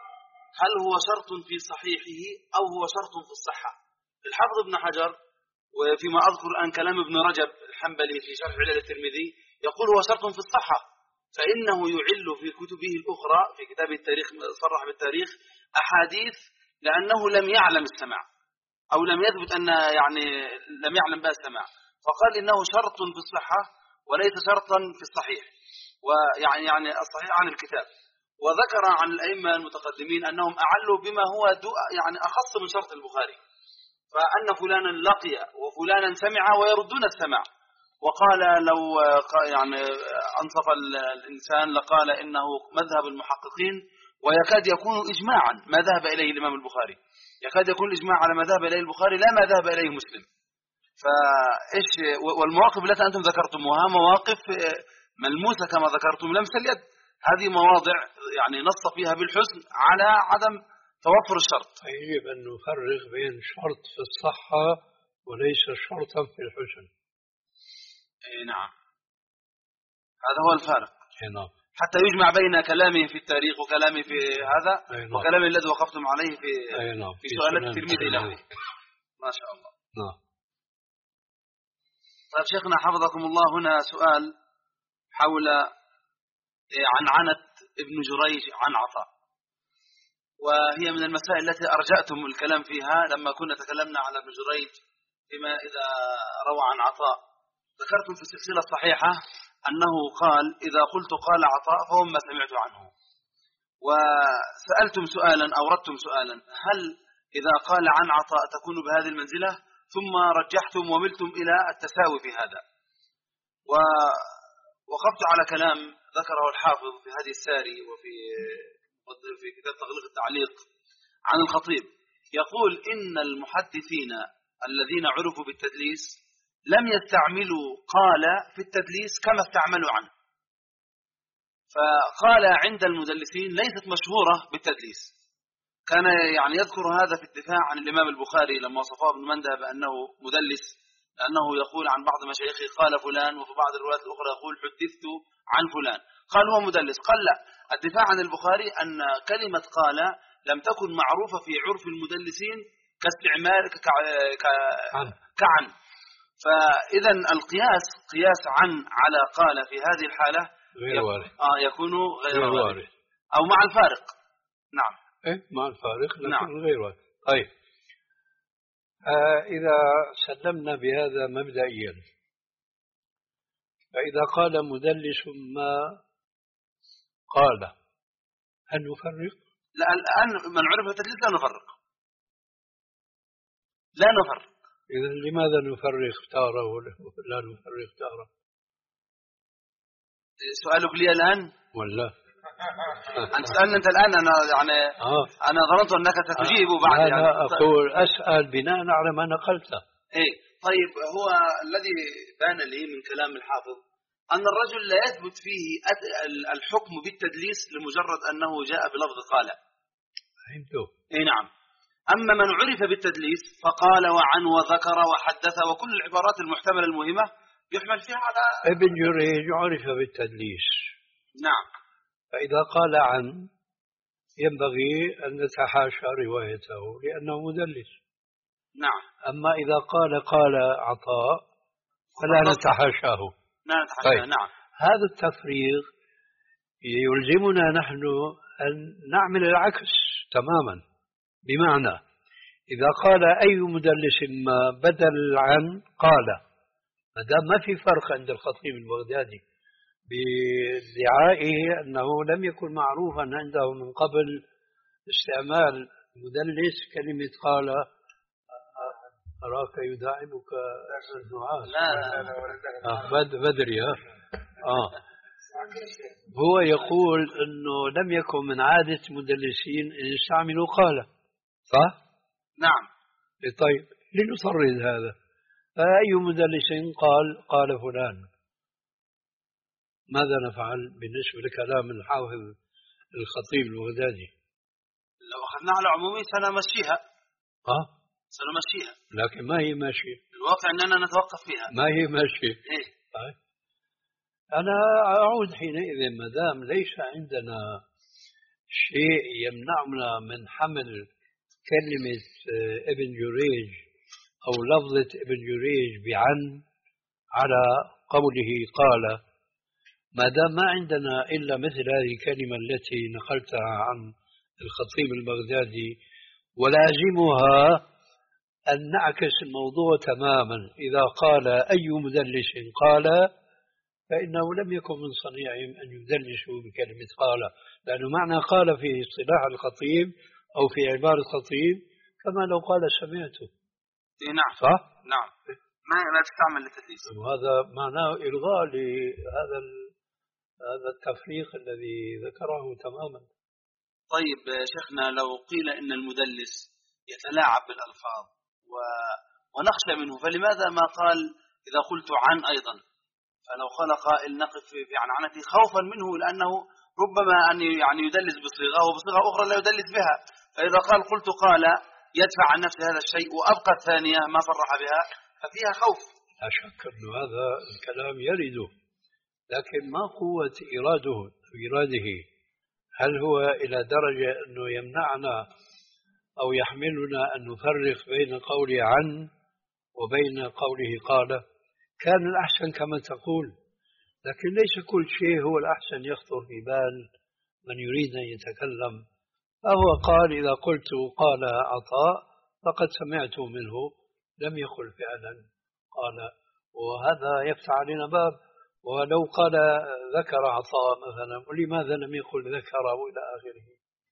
S1: هل هو شرط في صحيحه أو هو شرط في الصحة؟ الحافظ ابن حجر وفيما أذكر الآن كلام ابن رجب الحنبلي في شرح علل الترمذي يقول هو شرط في الصحة، فإنه يعل في كتبه الأخرى في كتاب التاريخ صرح بالتاريخ أحاديث لأنه لم يعلم السماع أو لم يثبت أن يعني لم يعلم بها السماع، فقال إنه شرط في الصحة وليس شرطا في الصحيح، ويعني يعني الصحيح عن الكتاب. وذكر عن الأئمة المتقدمين أنهم أعلوا بما هو يعني أخص من شرط البخاري، فأن فلانا لقي وفلانا سمع ويردون السماع. وقال لو يعني أنصف الإنسان لقال إنه مذهب المحققين ويكاد يكون إجماعا ما ذهب إليه الإمام البخاري، يكاد يكون الإجماع على ما ذهب إليه البخاري لا ما ذهب إليه مسلم. فإيش والمواقف التي أنتم ذكرتموها مواقف ملموسة كما ذكرتم لمس اليد، هذه مواضع يعني نص فيها بالحسن على عدم توفر الشرط.
S2: يجب أن نفرق بين شرط في الصحة وليس شرطا في الحسن.
S1: اي نعم، هذا هو الفارق.
S2: نعم.
S1: حتى يجمع بين كلامه في التاريخ وكلامه في هذا
S2: نعم.
S1: وكلامه الذي وقفتم عليه في
S2: نعم.
S1: في سؤالات الترمذي له. ما شاء الله.
S2: نعم.
S1: طيب شيخنا حفظكم الله، هنا سؤال حول عنعنة ابن جريج عن عطاء، وهي من المسائل التي أرجأتم الكلام فيها لما كنا تكلمنا على ابن جريج فيما إذا روى عن عطاء. ذكرتم في السلسلة الصحيحة أنه قال إذا قلت قال عطاء فهم ما سمعت عنه، وسألتم سؤالا أوردتم سؤالا هل إذا قال عن عطاء تكون بهذه المنزلة، ثم رجحتم وملتم إلى التساوي في هذا. ووقفت على كلام ذكره الحافظ في هذه الساري وفي في كتاب تغليق التعليق عن الخطيب، يقول إن المحدثين الذين عرفوا بالتدليس لم يستعملوا قال في التدليس كما استعملوا عنه، فقال عند المدلسين ليست مشهورة بالتدليس. كان يعني يذكر هذا في الدفاع عن الإمام البخاري لما وصفه ابن منده بأنه مدلس، لأنه يقول عن بعض مشايخه قال فلان، وفي بعض الروايات الأخرى يقول حدثت عن فلان، قال هو مدلس. قال لا، الدفاع عن البخاري أن كلمة قال لم تكن معروفة في عرف المدلسين كاستعمال كعن، فإذا القياس قياس عن على قال في هذه الحالة
S2: غير وارد.
S1: آه يكون غير, غير وارد.
S2: وارد
S1: أو مع الفارق. نعم.
S2: إيه مع الفارق لكن
S1: نعم.
S2: غير وارد. طيب آه إذا سلمنا بهذا مبدئيا، فإذا قال مدلس ما قال هل نفرق؟
S1: لا، الآن من عرف التدليس لا نفرق، لا نفرق.
S2: إذا لماذا نفرق تارة ولا نفرق تارة؟
S1: سؤالك لي الآن
S2: ولا
S1: أنت سألني أنت الآن؟ أنا يعني
S2: آه.
S1: أنا ظننت أنك ستجيب بعد.
S2: أنا
S1: يعني
S2: أقول أسأل بناء على ما نقلته.
S1: إيه طيب، هو الذي بان لي من كلام الحافظ أن الرجل لا يثبت فيه الحكم بالتدليس لمجرد أنه جاء بلفظ قال.
S2: فهمته؟
S1: إيه نعم. أما من عرف بالتدليس فقال وعن وذكر وحدث وكل العبارات المحتملة المهمة يحمل فيها على
S2: ابن جريج عرف بالتدليس.
S1: نعم.
S2: فإذا قال عن ينبغي أن نتحاشى روايته لأنه مدلس.
S1: نعم.
S2: أما إذا قال قال عطاء فلا نتحاشاه.
S1: لا نتحاشاه.
S2: طيب.
S1: نعم.
S2: هذا التفريغ يلزمنا نحن أن نعمل العكس تماما، بمعنى إذا قال أي مدلس ما بدل عن قال، ما دام ما في فرق عند الخطيب البغدادي بادعائه أنه لم يكن معروفا عنده من قبل استعمال مدلس كلمة قال أراك يداعبك النعاس.
S1: لا
S2: آه بدري ها آه هو يقول أنه لم يكن من عادة مدلسين أن يستعملوا قال، صح؟
S1: نعم.
S2: طيب لنفرض هذا، فأي مدلس قال قال فلان، ماذا نفعل بالنسبة لكلام الحافظ الخطيب البغدادي؟
S1: لو أخذناها على عمومي سنمشيها.
S2: أه؟
S1: سنمشيها.
S2: لكن ما هي ماشية.
S1: الواقع أننا نتوقف فيها.
S2: ما هي ماشية.
S1: إيه؟
S2: طيب. أنا أعود حينئذ ما دام ليس عندنا شيء يمنعنا من حمل كلمة ابن جريج أو لفظة ابن جريج بعن على قوله قال، ما دام ما عندنا إلا مثل هذه الكلمة التي نقلتها عن الخطيب البغدادي، ولازمها أن نعكس الموضوع تماما. إذا قال أي مدلس قال، فإنه لم يكن من صنيعهم أن يدلسوا بكلمة قال، لأنه معنى قال في اصطلاح الخطيب أو في عبارة الخطيب كما لو قال سمعته.
S1: نعم
S2: صح؟
S1: نعم، ما لا تستعمل للتدليس،
S2: وهذا معناه إلغاء لهذا هذا التفريق الذي ذكره تماما.
S1: طيب شيخنا، لو قيل إن المدلس يتلاعب بالألفاظ و... ونخشى منه، فلماذا ما قال إذا قلت عن أيضا؟ فلو قال قائل نقف في عنعنته خوفا منه، لأنه ربما أن يعني يدلس بصيغة وبصيغة أخرى لا يدلس بها، فإذا قال قلت قال يدفع عن نفسه هذا الشيء وأبقى الثانية ما صرح بها، ففيها خوف.
S2: لا شك أن هذا الكلام يرده، لكن ما قوة إراده إراده؟ هل هو إلى درجة أنه يمنعنا أو يحملنا أن نفرق بين قوله عن وبين قوله قال؟ كان الأحسن كما تقول، لكن ليس كل شيء هو الأحسن يخطر في بال من يريد أن يتكلم. فهو قال إذا قلت قال عطاء فقد سمعت منه، لم يقل فعلا قال، وهذا يفتح علينا باب. ولو قال ذكر عطاء مثلا، ولماذا لم يقل ذكر إلى آخره؟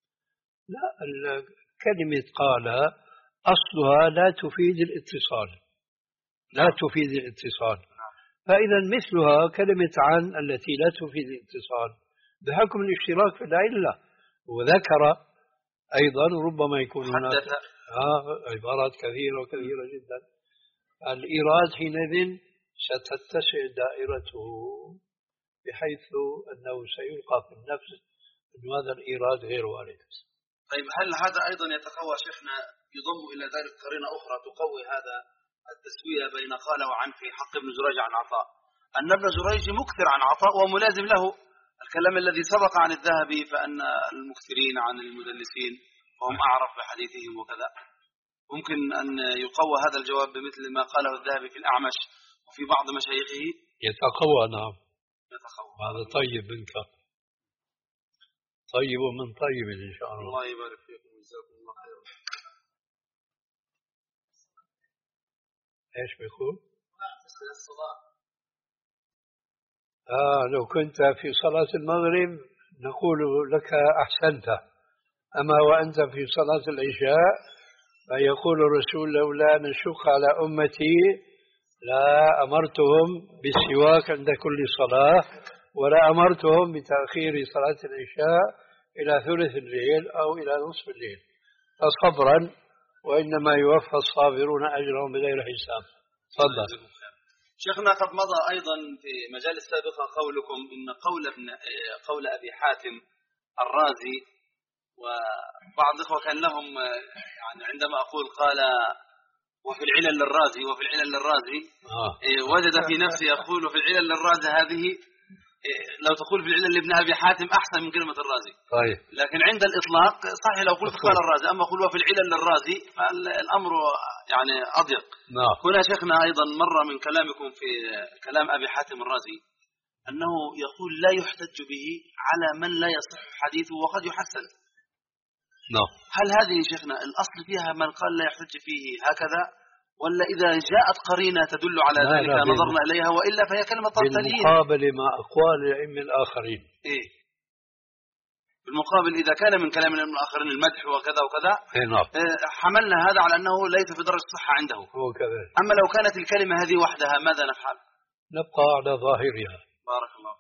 S2: لا، كلمة قال أصلها لا تفيد الاتصال، لا تفيد الاتصال. فإذا مثلها كلمة عن التي لا تفيد الاتصال بحكم الاشتراك في العلة. وذكر أيضا ربما يكون هناك عبارات كثيرة وكثيرة جدا. الإيراد حينئذ ستتسع دائرته بحيث أنه سيلقى في النفس أن هذا الإيراد غير وارد.
S1: طيب هل هذا أيضا يتقوى شيخنا، يضم إلى ذلك قرينة أخرى تقوي هذا التسوية بين قال وعن في حق ابن جريج عن عطاء، أن ابن جريج مكثر عن عطاء وملازم له الكلام الذي سبق عن الذهبي، فأن المكثرين عن المدلسين وهم أعرف بحديثهم وكذا. ممكن أن يقوى هذا الجواب بمثل ما قاله الذهبي في الأعمش وفي بعض مشايخه.
S2: يتقوى، نعم
S1: يتقوى.
S2: هذا طيب منك، طيب ومن طيب إن شاء الله.
S1: الله يبارك فيكم وجزاكم الله خيرا.
S2: ايش بيقول؟ آه لو كنت في صلاة المغرب نقول لك أحسنت، أما وأنت في صلاة العشاء فيقول الرسول لولا نشق على أمتي لا أمرتهم بالسواك عند كل صلاة، ولا أمرتهم بتأخير صلاة العشاء إلى ثلث الليل أو إلى نصف الليل. فصبرا، وإنما يوفى الصابرون أجرهم بغير حساب. تفضل.
S1: شيخنا قد مضى أيضا في مجالس سابقة قولكم إن قول ابن قول أبي حاتم الرازي، وبعض الإخوة كان لهم يعني عندما أقول قال وفي العلل للرازي وفي العلل للرازي
S2: آه.
S1: وجد في نفسه يقول في العلل للرازي، هذه لو تقول في العلل لابن أبي حاتم أحسن من كلمة الرازي.
S2: طيب.
S1: لكن عند الإطلاق صحيح لو قلت قال الرازي، أما قل وفي العلل للرازي فالأمر يعني أضيق.
S2: نعم.
S1: هنا شيخنا أيضا مرة من كلامكم في كلام أبي حاتم الرازي أنه يقول لا يحتج به على من لا يصح حديثه وقد يحسن.
S2: نعم.
S1: هل هذه شيخنا الأصل فيها من قال لا يحتج فيه هكذا، ولا إذا جاءت قرينة تدل على لا ذلك لا نظرنا إليها، وإلا فهي كلمة طرطليين
S2: بالمقابل مع أقوال الأئمة الآخرين؟
S1: إيه، بالمقابل إذا كان من كلام الآخرين المدح وكذا وكذا
S2: إيه نعم.
S1: حملنا هذا على أنه ليس في درجة الصحة عنده.
S2: هو كذا.
S1: أما لو كانت الكلمة هذه وحدها ماذا نفعل؟
S2: نبقى على ظاهرها.
S1: بارك الله.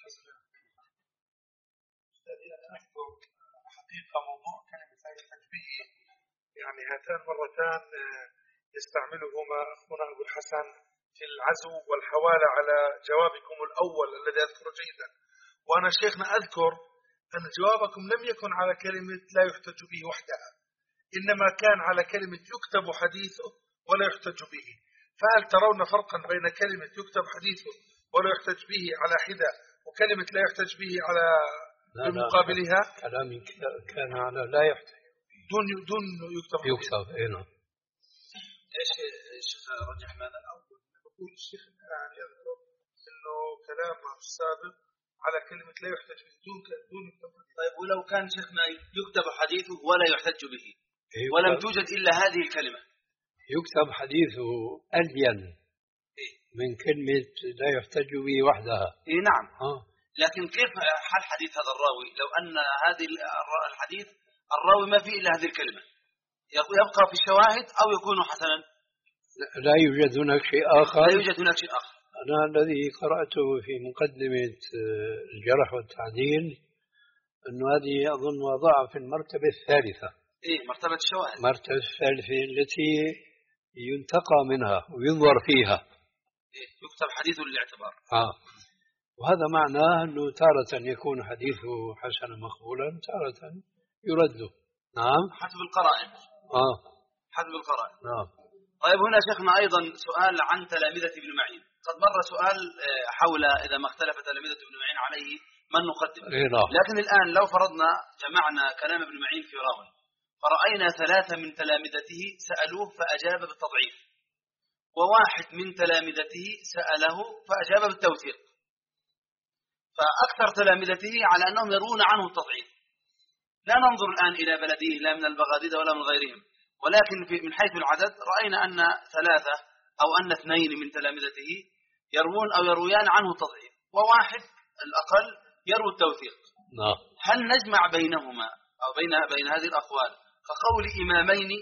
S5: حقيقة موضوع كلمة التشبيه يعني هاتان مرتان يستعملهما أخونا أبو الحسن في العزو والحوالة على جوابكم الأول الذي أذكر جيدا. وأنا شيخنا أذكر أن جوابكم لم يكن على كلمة لا يحتج به وحدها، إنما كان على كلمة يكتب حديثه ولا يحتج به. فهل ترون فرقا بين كلمة يكتب حديثه ولا يحتج به على حدة، وكلمة لا يحتج به على بمقابلها
S2: كلامي كان على لا يحتاج
S5: دون دون يكتب
S2: يكتب. اي نعم.
S1: ايش الشيخ رجح ماذا الاول؟
S5: يقول الشيخ يعني يذكر انه كلام السابق على كلمه لا يحتاج به دون دون يكتب.
S1: طيب ولو كان شيخنا يكتب حديثه ولا يحتج به ولم توجد الا هذه الكلمه،
S2: يكتب حديثه ألين من كلمة لا يحتج به وحدها.
S1: اي نعم.
S2: آه.
S1: لكن كيف حل حديث هذا الراوي لو ان هذه الحديث الراوي ما فيه الا هذه الكلمه؟ يبقى في الشواهد او يكون حسنا؟
S2: لا يوجد هناك شيء اخر.
S1: لا يوجد هناك شيء اخر.
S2: انا الذي قراته في مقدمة الجرح والتعديل انه هذه اظن وضعها في المرتبة الثالثة.
S1: ايه مرتبة الشواهد.
S2: المرتبة الثالثة التي ينتقى منها وينظر فيها.
S1: إيه يكتب حديثه للاعتبار.
S2: اه. وهذا معناه انه تارة يكون حديثه حسنا مقبولا، تارة يرد. نعم.
S1: حسب القرائن.
S2: اه.
S1: حسب القرائن.
S2: نعم.
S1: طيب هنا شيخنا ايضا سؤال عن تلامذة ابن معين. قد مر سؤال حول اذا ما اختلف تلامذة ابن معين عليه من نقدم.
S2: إيه نعم.
S1: لكن الان لو فرضنا جمعنا كلام ابن معين في راوي فرأينا ثلاثة من تلامذته سألوه فأجاب بالتضعيف، وواحد من تلامذته سأله فأجاب بالتوثيق، فأكثر تلامذته على أنهم يرون عنه التضعيف. لا ننظر الآن إلى بلده لا من البغاديد ولا من غيرهم، ولكن من حيث العدد رأينا أن ثلاثة أو أن اثنين من تلامذته يروون أو يرويان عنه التضعيف، وواحد الأقل يروي التوثيق.
S2: نعم.
S1: هل نجمع بينهما أو بين بين هذه الأقوال كقول إمامين،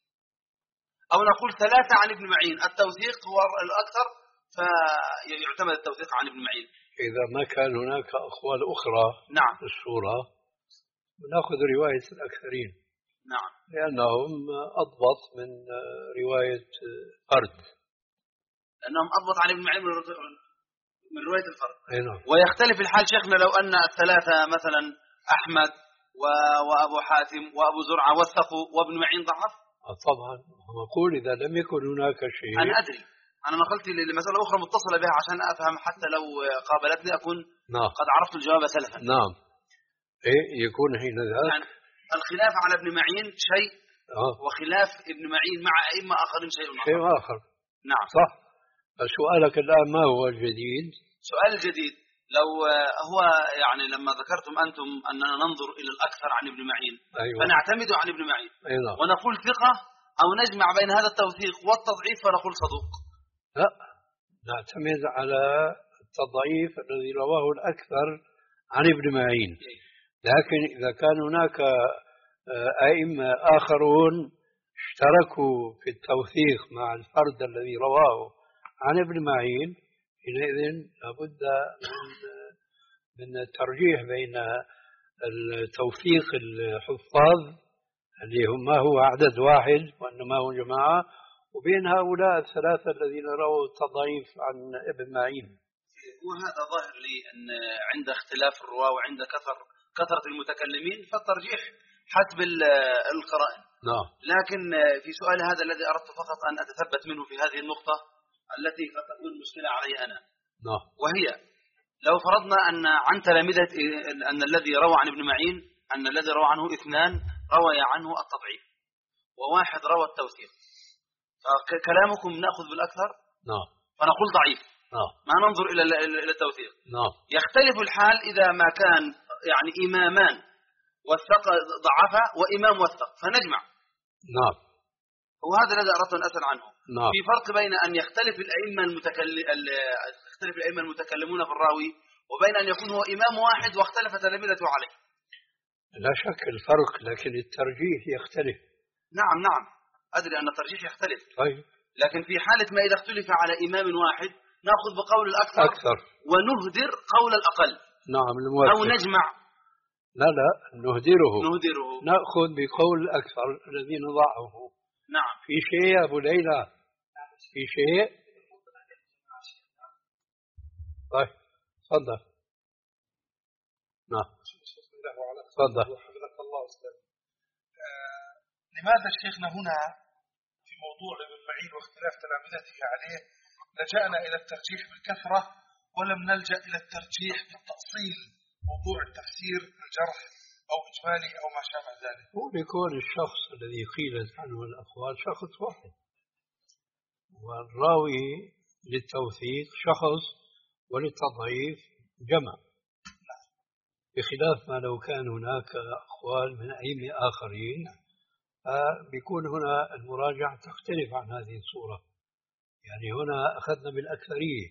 S1: أو نقول ثلاثة عن ابن معين التوثيق هو الأكثر فيعتمد التوثيق عن ابن معين؟
S2: إذا ما كان هناك أقوال أخرى
S1: نعم
S2: في الصورة نأخذ رواية الأكثرين.
S1: نعم.
S2: لأنهم أضبط من رواية فرد.
S1: لأنهم أضبط عن ابن معين من رواية الفرد.
S2: نعم.
S1: ويختلف الحال شيخنا لو أن الثلاثة مثلا أحمد وأبو حاتم وأبو زرعة وثقوا وابن معين ضعف.
S2: طبعا نقول إذا لم يكن هناك شيء.
S1: أنا أدري، أنا نقلت لمسألة أخرى متصلة بها عشان أفهم حتى لو قابلتني أكون
S2: نعم.
S1: قد عرفت الجواب سلفا.
S2: نعم. إيه يكون حين ذاك
S1: يعني الخلاف على ابن معين شيء
S2: آه.
S1: وخلاف ابن معين مع أئمة آخرين شيء آخر.
S2: شيء آخر.
S1: نعم
S2: صح. سؤالك الآن ما هو الجديد؟
S1: سؤال الجديد لو هو يعني لما ذكرتم أنتم أننا ننظر إلى الأكثر عن ابن معين.
S2: أيوة.
S1: فنعتمد عن ابن معين.
S2: أيوة.
S1: ونقول ثقة أو نجمع بين هذا التوثيق والتضعيف فنقول صدوق.
S2: لا نعتمد على التضعيف الذي رواه الأكثر عن ابن معين. لكن إذا كان هناك أئمة آخرون اشتركوا في التوثيق مع الفرد الذي رواه عن ابن معين حينئذ لابد من الترجيح بين التوثيق الحفاظ اللي هم ما هو عدد واحد وإنما هو جماعة وبين هؤلاء الثلاثة الذين رووا التضعيف عن ابن معين.
S1: وهذا ظاهر لي أن عند اختلاف الرواة وعند كثر كثرة المتكلمين فالترجيح حسب القرائن.
S2: نعم.
S1: لكن في سؤال هذا الذي أردت فقط أن أتثبت منه في هذه النقطة التي قد تكون مشكلة علي أنا.
S2: نعم.
S1: وهي لو فرضنا أن عن تلامذة أن الذي روى عن ابن معين أن الذي روى عنه اثنان روى عنه التضعيف وواحد روى التوثيق، فكلامكم نأخذ بالأكثر.
S2: نعم.
S1: فنقول ضعيف.
S2: نعم.
S1: ما ننظر إلى إلى التوثيق.
S2: نعم.
S1: يختلف الحال إذا ما كان يعني إمامان وثق ضعفا وإمام وثق فنجمع.
S2: نعم.
S1: وهذا الذي أردت أن أسأل عنه.
S2: نعم.
S1: في فرق بين أن يختلف الأئمة المتكلم يختلف الأئمة المتكلمون في الراوي وبين أن يكون هو إمام واحد واختلف تلامذته عليه.
S2: لا شك الفرق لكن الترجيح يختلف.
S1: نعم نعم أدري أن الترجيح يختلف.
S2: طيب.
S1: لكن في حالة ما إذا اختلف على إمام واحد نأخذ بقول الأكثر
S2: أكثر.
S1: ونهدر قول الأقل.
S2: نعم الموافق.
S1: أو نجمع.
S2: لا لا نهدره.
S1: نهدره.
S2: نأخذ بقول الأكثر الذي نضعه.
S1: نعم.
S2: في شيء يا أبو ليلى؟ في شيء؟ طيب تفضل. نعم تفضل.
S5: حفظك الله أستاذ. آه لماذا شيخنا هنا في موضوع ابن معين واختلاف تلامذته عليه لجأنا إلى الترجيح بالكثرة ولم نلجأ إلى الترجيح بالتأصيل موضوع التفسير الجرح أو إجمالي أو ما شابه ذلك؟
S2: هو يكون الشخص الذي قيلت عنه الأقوال شخص واحد، والراوي للتوثيق شخص وللتضعيف جمع، بخلاف ما لو كان هناك أقوال من أئمة آخرين فبيكون هنا المراجعة تختلف عن هذه الصورة. يعني هنا أخذنا بالأكثرية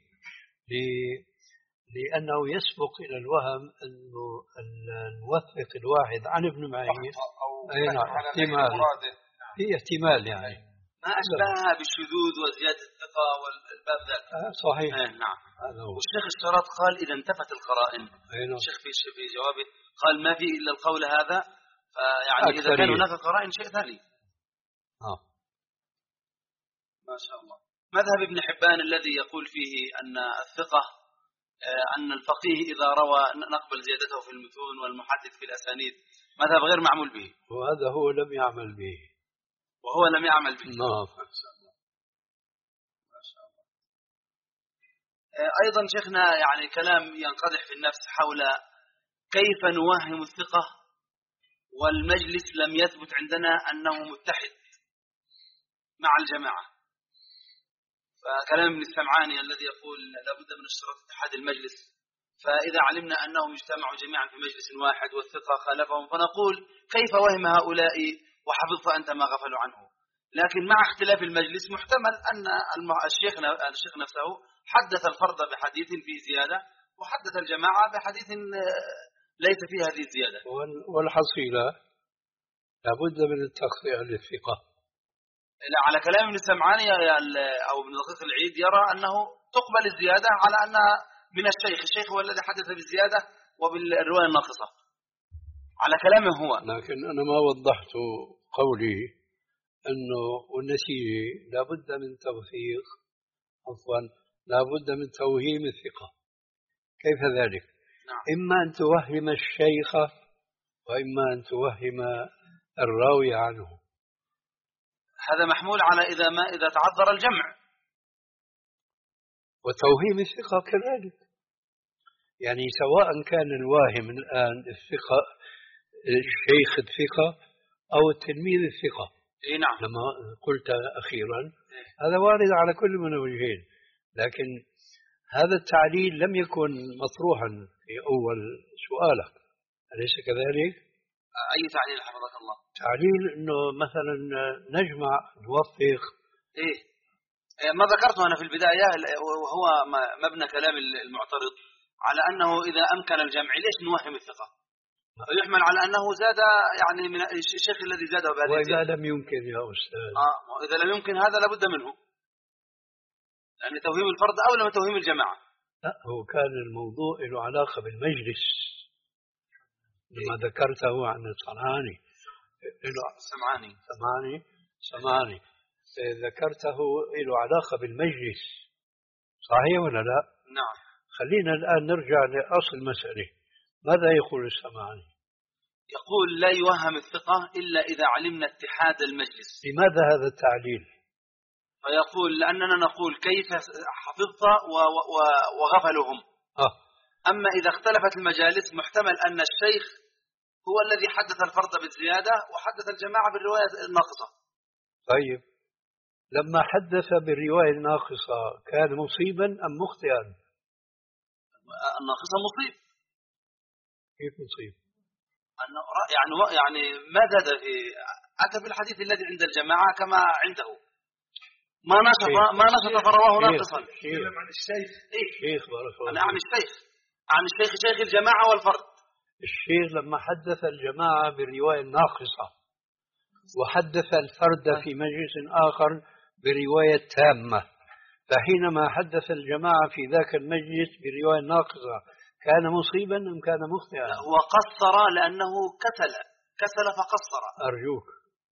S2: لأنه يسبق إلى الوهم أنه الموثق الواحد عن ابن معين أي نعم احتمال، في احتمال يعني
S1: ما أشبهها بالشذوذ وزيادة الثقة والباب ذاك.
S2: آه صحيح.
S1: آه نعم. والشيخ الشراط قال إذا انتفت القرائن. نعم. الشيخ في في جوابه قال ما في إلا القول هذا، فيعني إذا كان هناك قرائن شيء ثاني.
S2: آه.
S1: ما شاء الله. مذهب ابن حبان الذي يقول فيه أن الثقة أن الفقيه إذا روى نقبل زيادته في المتون والمحدث في الأسانيد، مذهب غير معمول به.
S2: وهذا هو لم يعمل به.
S1: وهو لم يعمل به.
S2: نعم.
S1: ما شاء الله. ما شاء الله. أيضا شيخنا يعني كلام ينقدح في النفس حول كيف نوهم الثقة والمجلس لم يثبت عندنا أنه متحد مع الجماعة. فكلام ابن السمعاني الذي يقول لابد من اشتراط اتحاد المجلس، فإذا علمنا أنهم اجتمعوا جميعا في مجلس واحد والثقة خالفهم فنقول كيف وهم هؤلاء وحفظت أنت ما غفلوا عنه. لكن مع اختلاف المجلس محتمل أن الشيخ الشيخ نفسه حدث الفرد بحديث فيه زيادة وحدث الجماعة بحديث ليس فيه هذه الزيادة.
S2: والحصيلة لابد من التخطئة للثقة.
S1: لا، على كلام ابن السمعاني أو ابن دقيق العيد يرى أنه تقبل الزيادة على أنها من الشيخ، الشيخ هو الذي حدث بالزيادة وبالرواية الناقصة على كلامه هو.
S2: لكن أنا ما وضحت قولي أنه والنتيجة لابد من توثيق عفوا لابد من توهيم الثقة. كيف ذلك؟
S1: نعم.
S2: إما أن توهم الشيخ وإما أن توهم الراوي عنه.
S1: هذا محمول على إذا ما إذا تعذر الجمع.
S2: وتوهيم الثقة كذلك، يعني سواء كان الواهم الآن الثقة الشيخ الثقة أو التلميذ الثقة.
S1: إيه نعم.
S2: لما قلت أخيرا هذا وارد على كل من الوجهين، لكن هذا التعليل لم يكن مطروحا في أول سؤالك، أليس كذلك؟
S1: أي تعليل حفظك الله؟
S2: تعليل أنه مثلا نجمع نوثق.
S1: إيه ما ذكرته أنا في البداية وهو مبنى كلام المعترض على أنه إذا أمكن الجمع ليش نوهم الثقة؟ يحمل على أنه زاد يعني من الشيخ الذي زاده بهذه.
S2: وإذا لم يمكن يا أستاذ
S1: آه إذا لم يمكن هذا لابد منه، لأن توهيم الفرد أولى من توهيم الجماعة.
S2: لا، هو كان الموضوع له علاقة بالمجلس لما ذكرته عن الصنعاني
S1: سمعاني
S2: سمعاني سمعاني ذكرته له علاقة بالمجلس، صحيح ولا لا؟
S1: نعم.
S2: خلينا الآن نرجع لأصل المسألة. ماذا يقول السمعاني؟
S1: يقول لا يوهم الثقة إلا إذا علمنا اتحاد المجلس.
S2: لماذا هذا التعليل؟
S1: فيقول لأننا نقول كيف حفظت وغفلهم.
S2: آه.
S1: أما إذا اختلفت المجالس محتمل أن الشيخ هو الذي حدث الفرد بالزيادة وحدث الجماعة بالرواية الناقصة.
S2: طيب لما حدث بالرواية الناقصة كان مصيبا أم مخطئا؟
S1: الناقصة مصيب.
S2: كيف مصيب؟
S1: يعني يعني ما زاد في أتى بالحديث الذي عند الجماعة كما عنده، ما نشط ما نشط فرواه ناقصا.
S5: يتكلم عن الشيخ.
S1: إيه؟
S2: شيخ بارك الله.
S1: أنا عن الشيخ عن الشيخ شيخ الجماعة والفرد.
S2: الشيخ لما حدث الجماعة بالرواية الناقصة وحدث الفرد في مجلس آخر برواية تامة، فحينما حدث الجماعة في ذاك المجلس بالرواية الناقصة كان مصيبا أم كان مخطئا؟
S1: هو قصر لأنه كسل كسل فقصر.
S2: أرجوك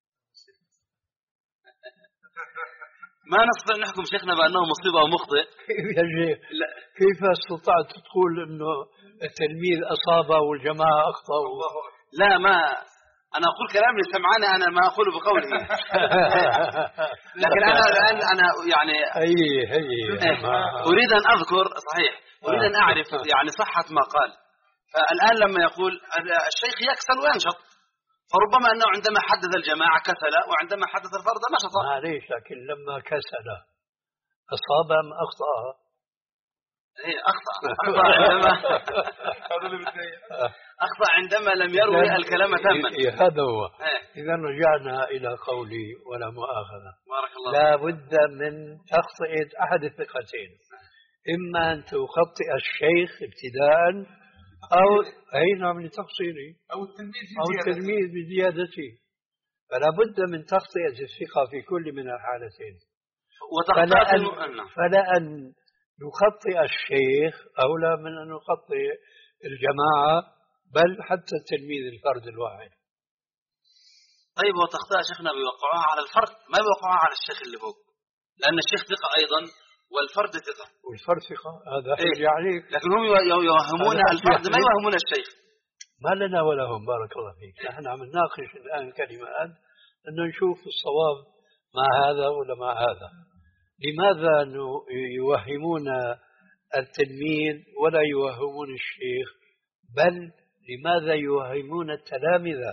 S1: ما نستطيع نحكم شيخنا بأنه مصيب أو مخطئ.
S2: كيف يا شيخ؟ كيف استطعت تقول إنه التلميذ أصاب والجماعة أخطأوا؟
S1: لا، ما أنا أقول كلام للسمعاني، أنا ما أقوله بقوله. لكن أنا الآن أنا يعني
S2: أي هي
S1: أريد أن أذكر صحيح أريد أن أعرف يعني صحة ما قال، فالآن لما يقول الشيخ يكسل وينشط، فربما أنه عندما حدث الجماعة كسل، وعندما حدث الفرد نشط.
S2: معليش، لكن لما كسل أصاب أم أخطأ؟
S1: إيه أخطأ. أخطأ عندما أخطأ عندما لم يروي الكلام تاما.
S2: هذا هو. إذا رجعنا إلى قولي ولا مؤاخذة،
S1: بارك الله.
S2: لا بد من تخطئة أحد الثقتين، إما أن تخطئ الشيخ ابتداء أو أي نوع من تقصيره
S5: أو التلميذ
S2: أو التلميذ بزيادته. فلا بد من تخطئة الثقة في كل من الحالتين. فلا أن, فلا أن نخطئ الشيخ أولى من أن نخطئ الجماعة، بل حتى التلميذ الفرد الواحد.
S1: طيب وتخطئ شيخنا بيوقعوها على الفرد، ما بيوقعوها على الشيخ اللي فوق، لأن الشيخ ثقة أيضا والفرد ثقة.
S2: والفرد ثقة هذا
S1: إيه؟
S2: يعني،
S1: لكن هم يوهمون الفرد ما يوهمون الشيخ.
S2: ما لنا ولا هم. بارك الله فيك. نحن عم نناقش الآن كلمات أنه نشوف الصواب مع هذا ولا مع هذا. لماذا يوهمون التلميذ ولا يوهمون الشيخ، بل لماذا يوهمون التلامذة؟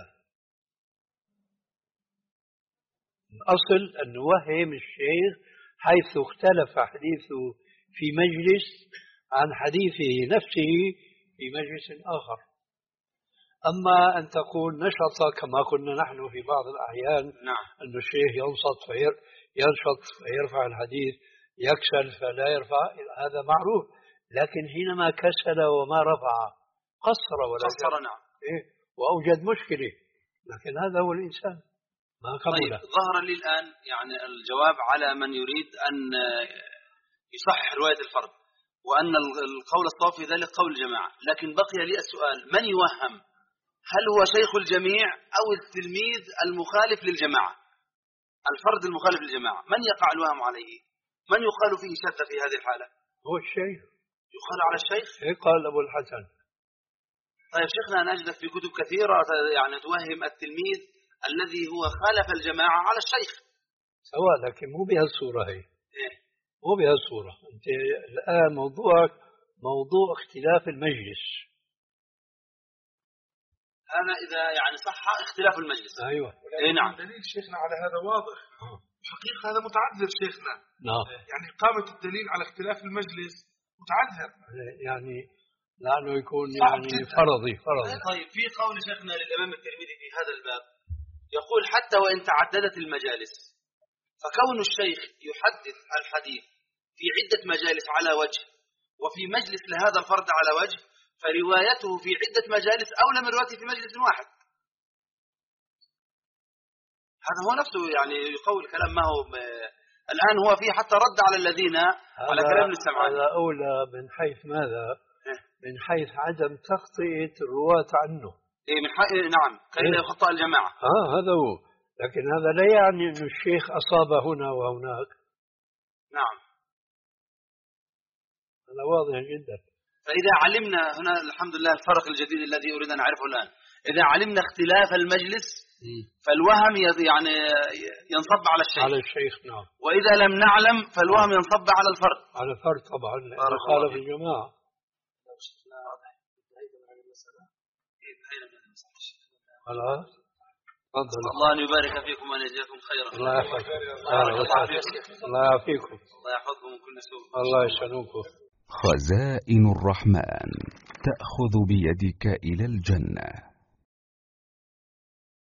S2: الأصل أن نوهم الشيخ حيث اختلف حديثه في مجلس عن حديثه نفسه في مجلس آخر. أما أن تقول نشط كما كنا نحن في بعض الأحيان،
S1: نعم.
S2: أن الشيخ ينشط فير ينشط فيرفع الحديث، يكسل فلا يرفع، هذا معروف. لكن حينما كسل وما رفع قصر ولا
S1: قصر نعم.
S2: إيه؟ وأوجد مشكلة. لكن هذا هو الإنسان ما قبله.
S1: طيب ظهر لي الآن يعني الجواب على من يريد أن يصحح رواية الفرد، وأن القول الصواب في ذلك قول الجماعة. لكن بقي لي السؤال، من يوهم؟ هل هو شيخ الجميع أو التلميذ المخالف للجماعة، الفرد المخالف للجماعة؟ من يقع الوهم عليه؟ من يقال فيه شذ في هذه الحالة؟
S2: هو الشيخ.
S1: يقال على الشيخ؟
S2: قال أبو الحسن.
S1: طيب شيخنا، نجد في كتب كثيرة يعني توهم التلميذ الذي هو خالف الجماعة على الشيخ.
S2: سواء، لكن مو بهالصورة هي.
S1: إيه؟
S2: مو بهالصورة. أنت الآن موضوعك موضوع اختلاف المجلس.
S1: أنا إذا يعني صح اختلاف المجلس.
S2: أيوة.
S1: إيه نعم.
S5: دليل شيخنا على هذا واضح. حقيقة هذا متعذر شيخنا.
S2: نعم.
S5: يعني قامة الدليل على اختلاف المجلس متعذر.
S2: يعني لأنه يكون يعني فرضي فرضي.
S1: طيب في قول شيخنا للإمام الترمذي في هذا الباب يقول حتى وإن تعددت المجالس، فكون الشيخ يحدث الحديث في عدة مجالس على وجه، وفي مجلس لهذا الفرد على وجه، فروايته في عدة مجالس أولى من روايته في مجلس واحد. هذا هو نفسه يعني يقول كلام ما هو الآن هو فيه حتى رد على الذين على كلام السمعاني.
S2: هذا أولى من حيث ماذا؟ من حيث عدم تخطئة الرواة عنه.
S1: إيه من حيث نعم كي لا يخطئ الجماعة.
S2: آه هذا هو. لكن هذا لا يعني أن الشيخ أصاب هنا وهناك.
S1: نعم.
S2: هذا واضح جدا.
S1: فإذا علمنا هنا الحمد لله الفرق الجديد الذي أريد أن أعرفه الآن، إذا علمنا اختلاف المجلس فالوهم يعني ينصب على الشيخ.
S2: على الشيخ نعم.
S1: وإذا لم نعلم فالوهم ينصب على الفرد.
S2: على الفرد طبعا لأنه خالف الجماعة. خلاص.
S1: الله أن يبارك فيكم وأن يجزاكم خيرا.
S2: الله يحفظكم. الله يعافيكم.
S1: الله يحفظكم من كل سوء.
S2: الله يسلمكم.
S6: خزائن الرحمن تأخذ بيدك إلى الجنة.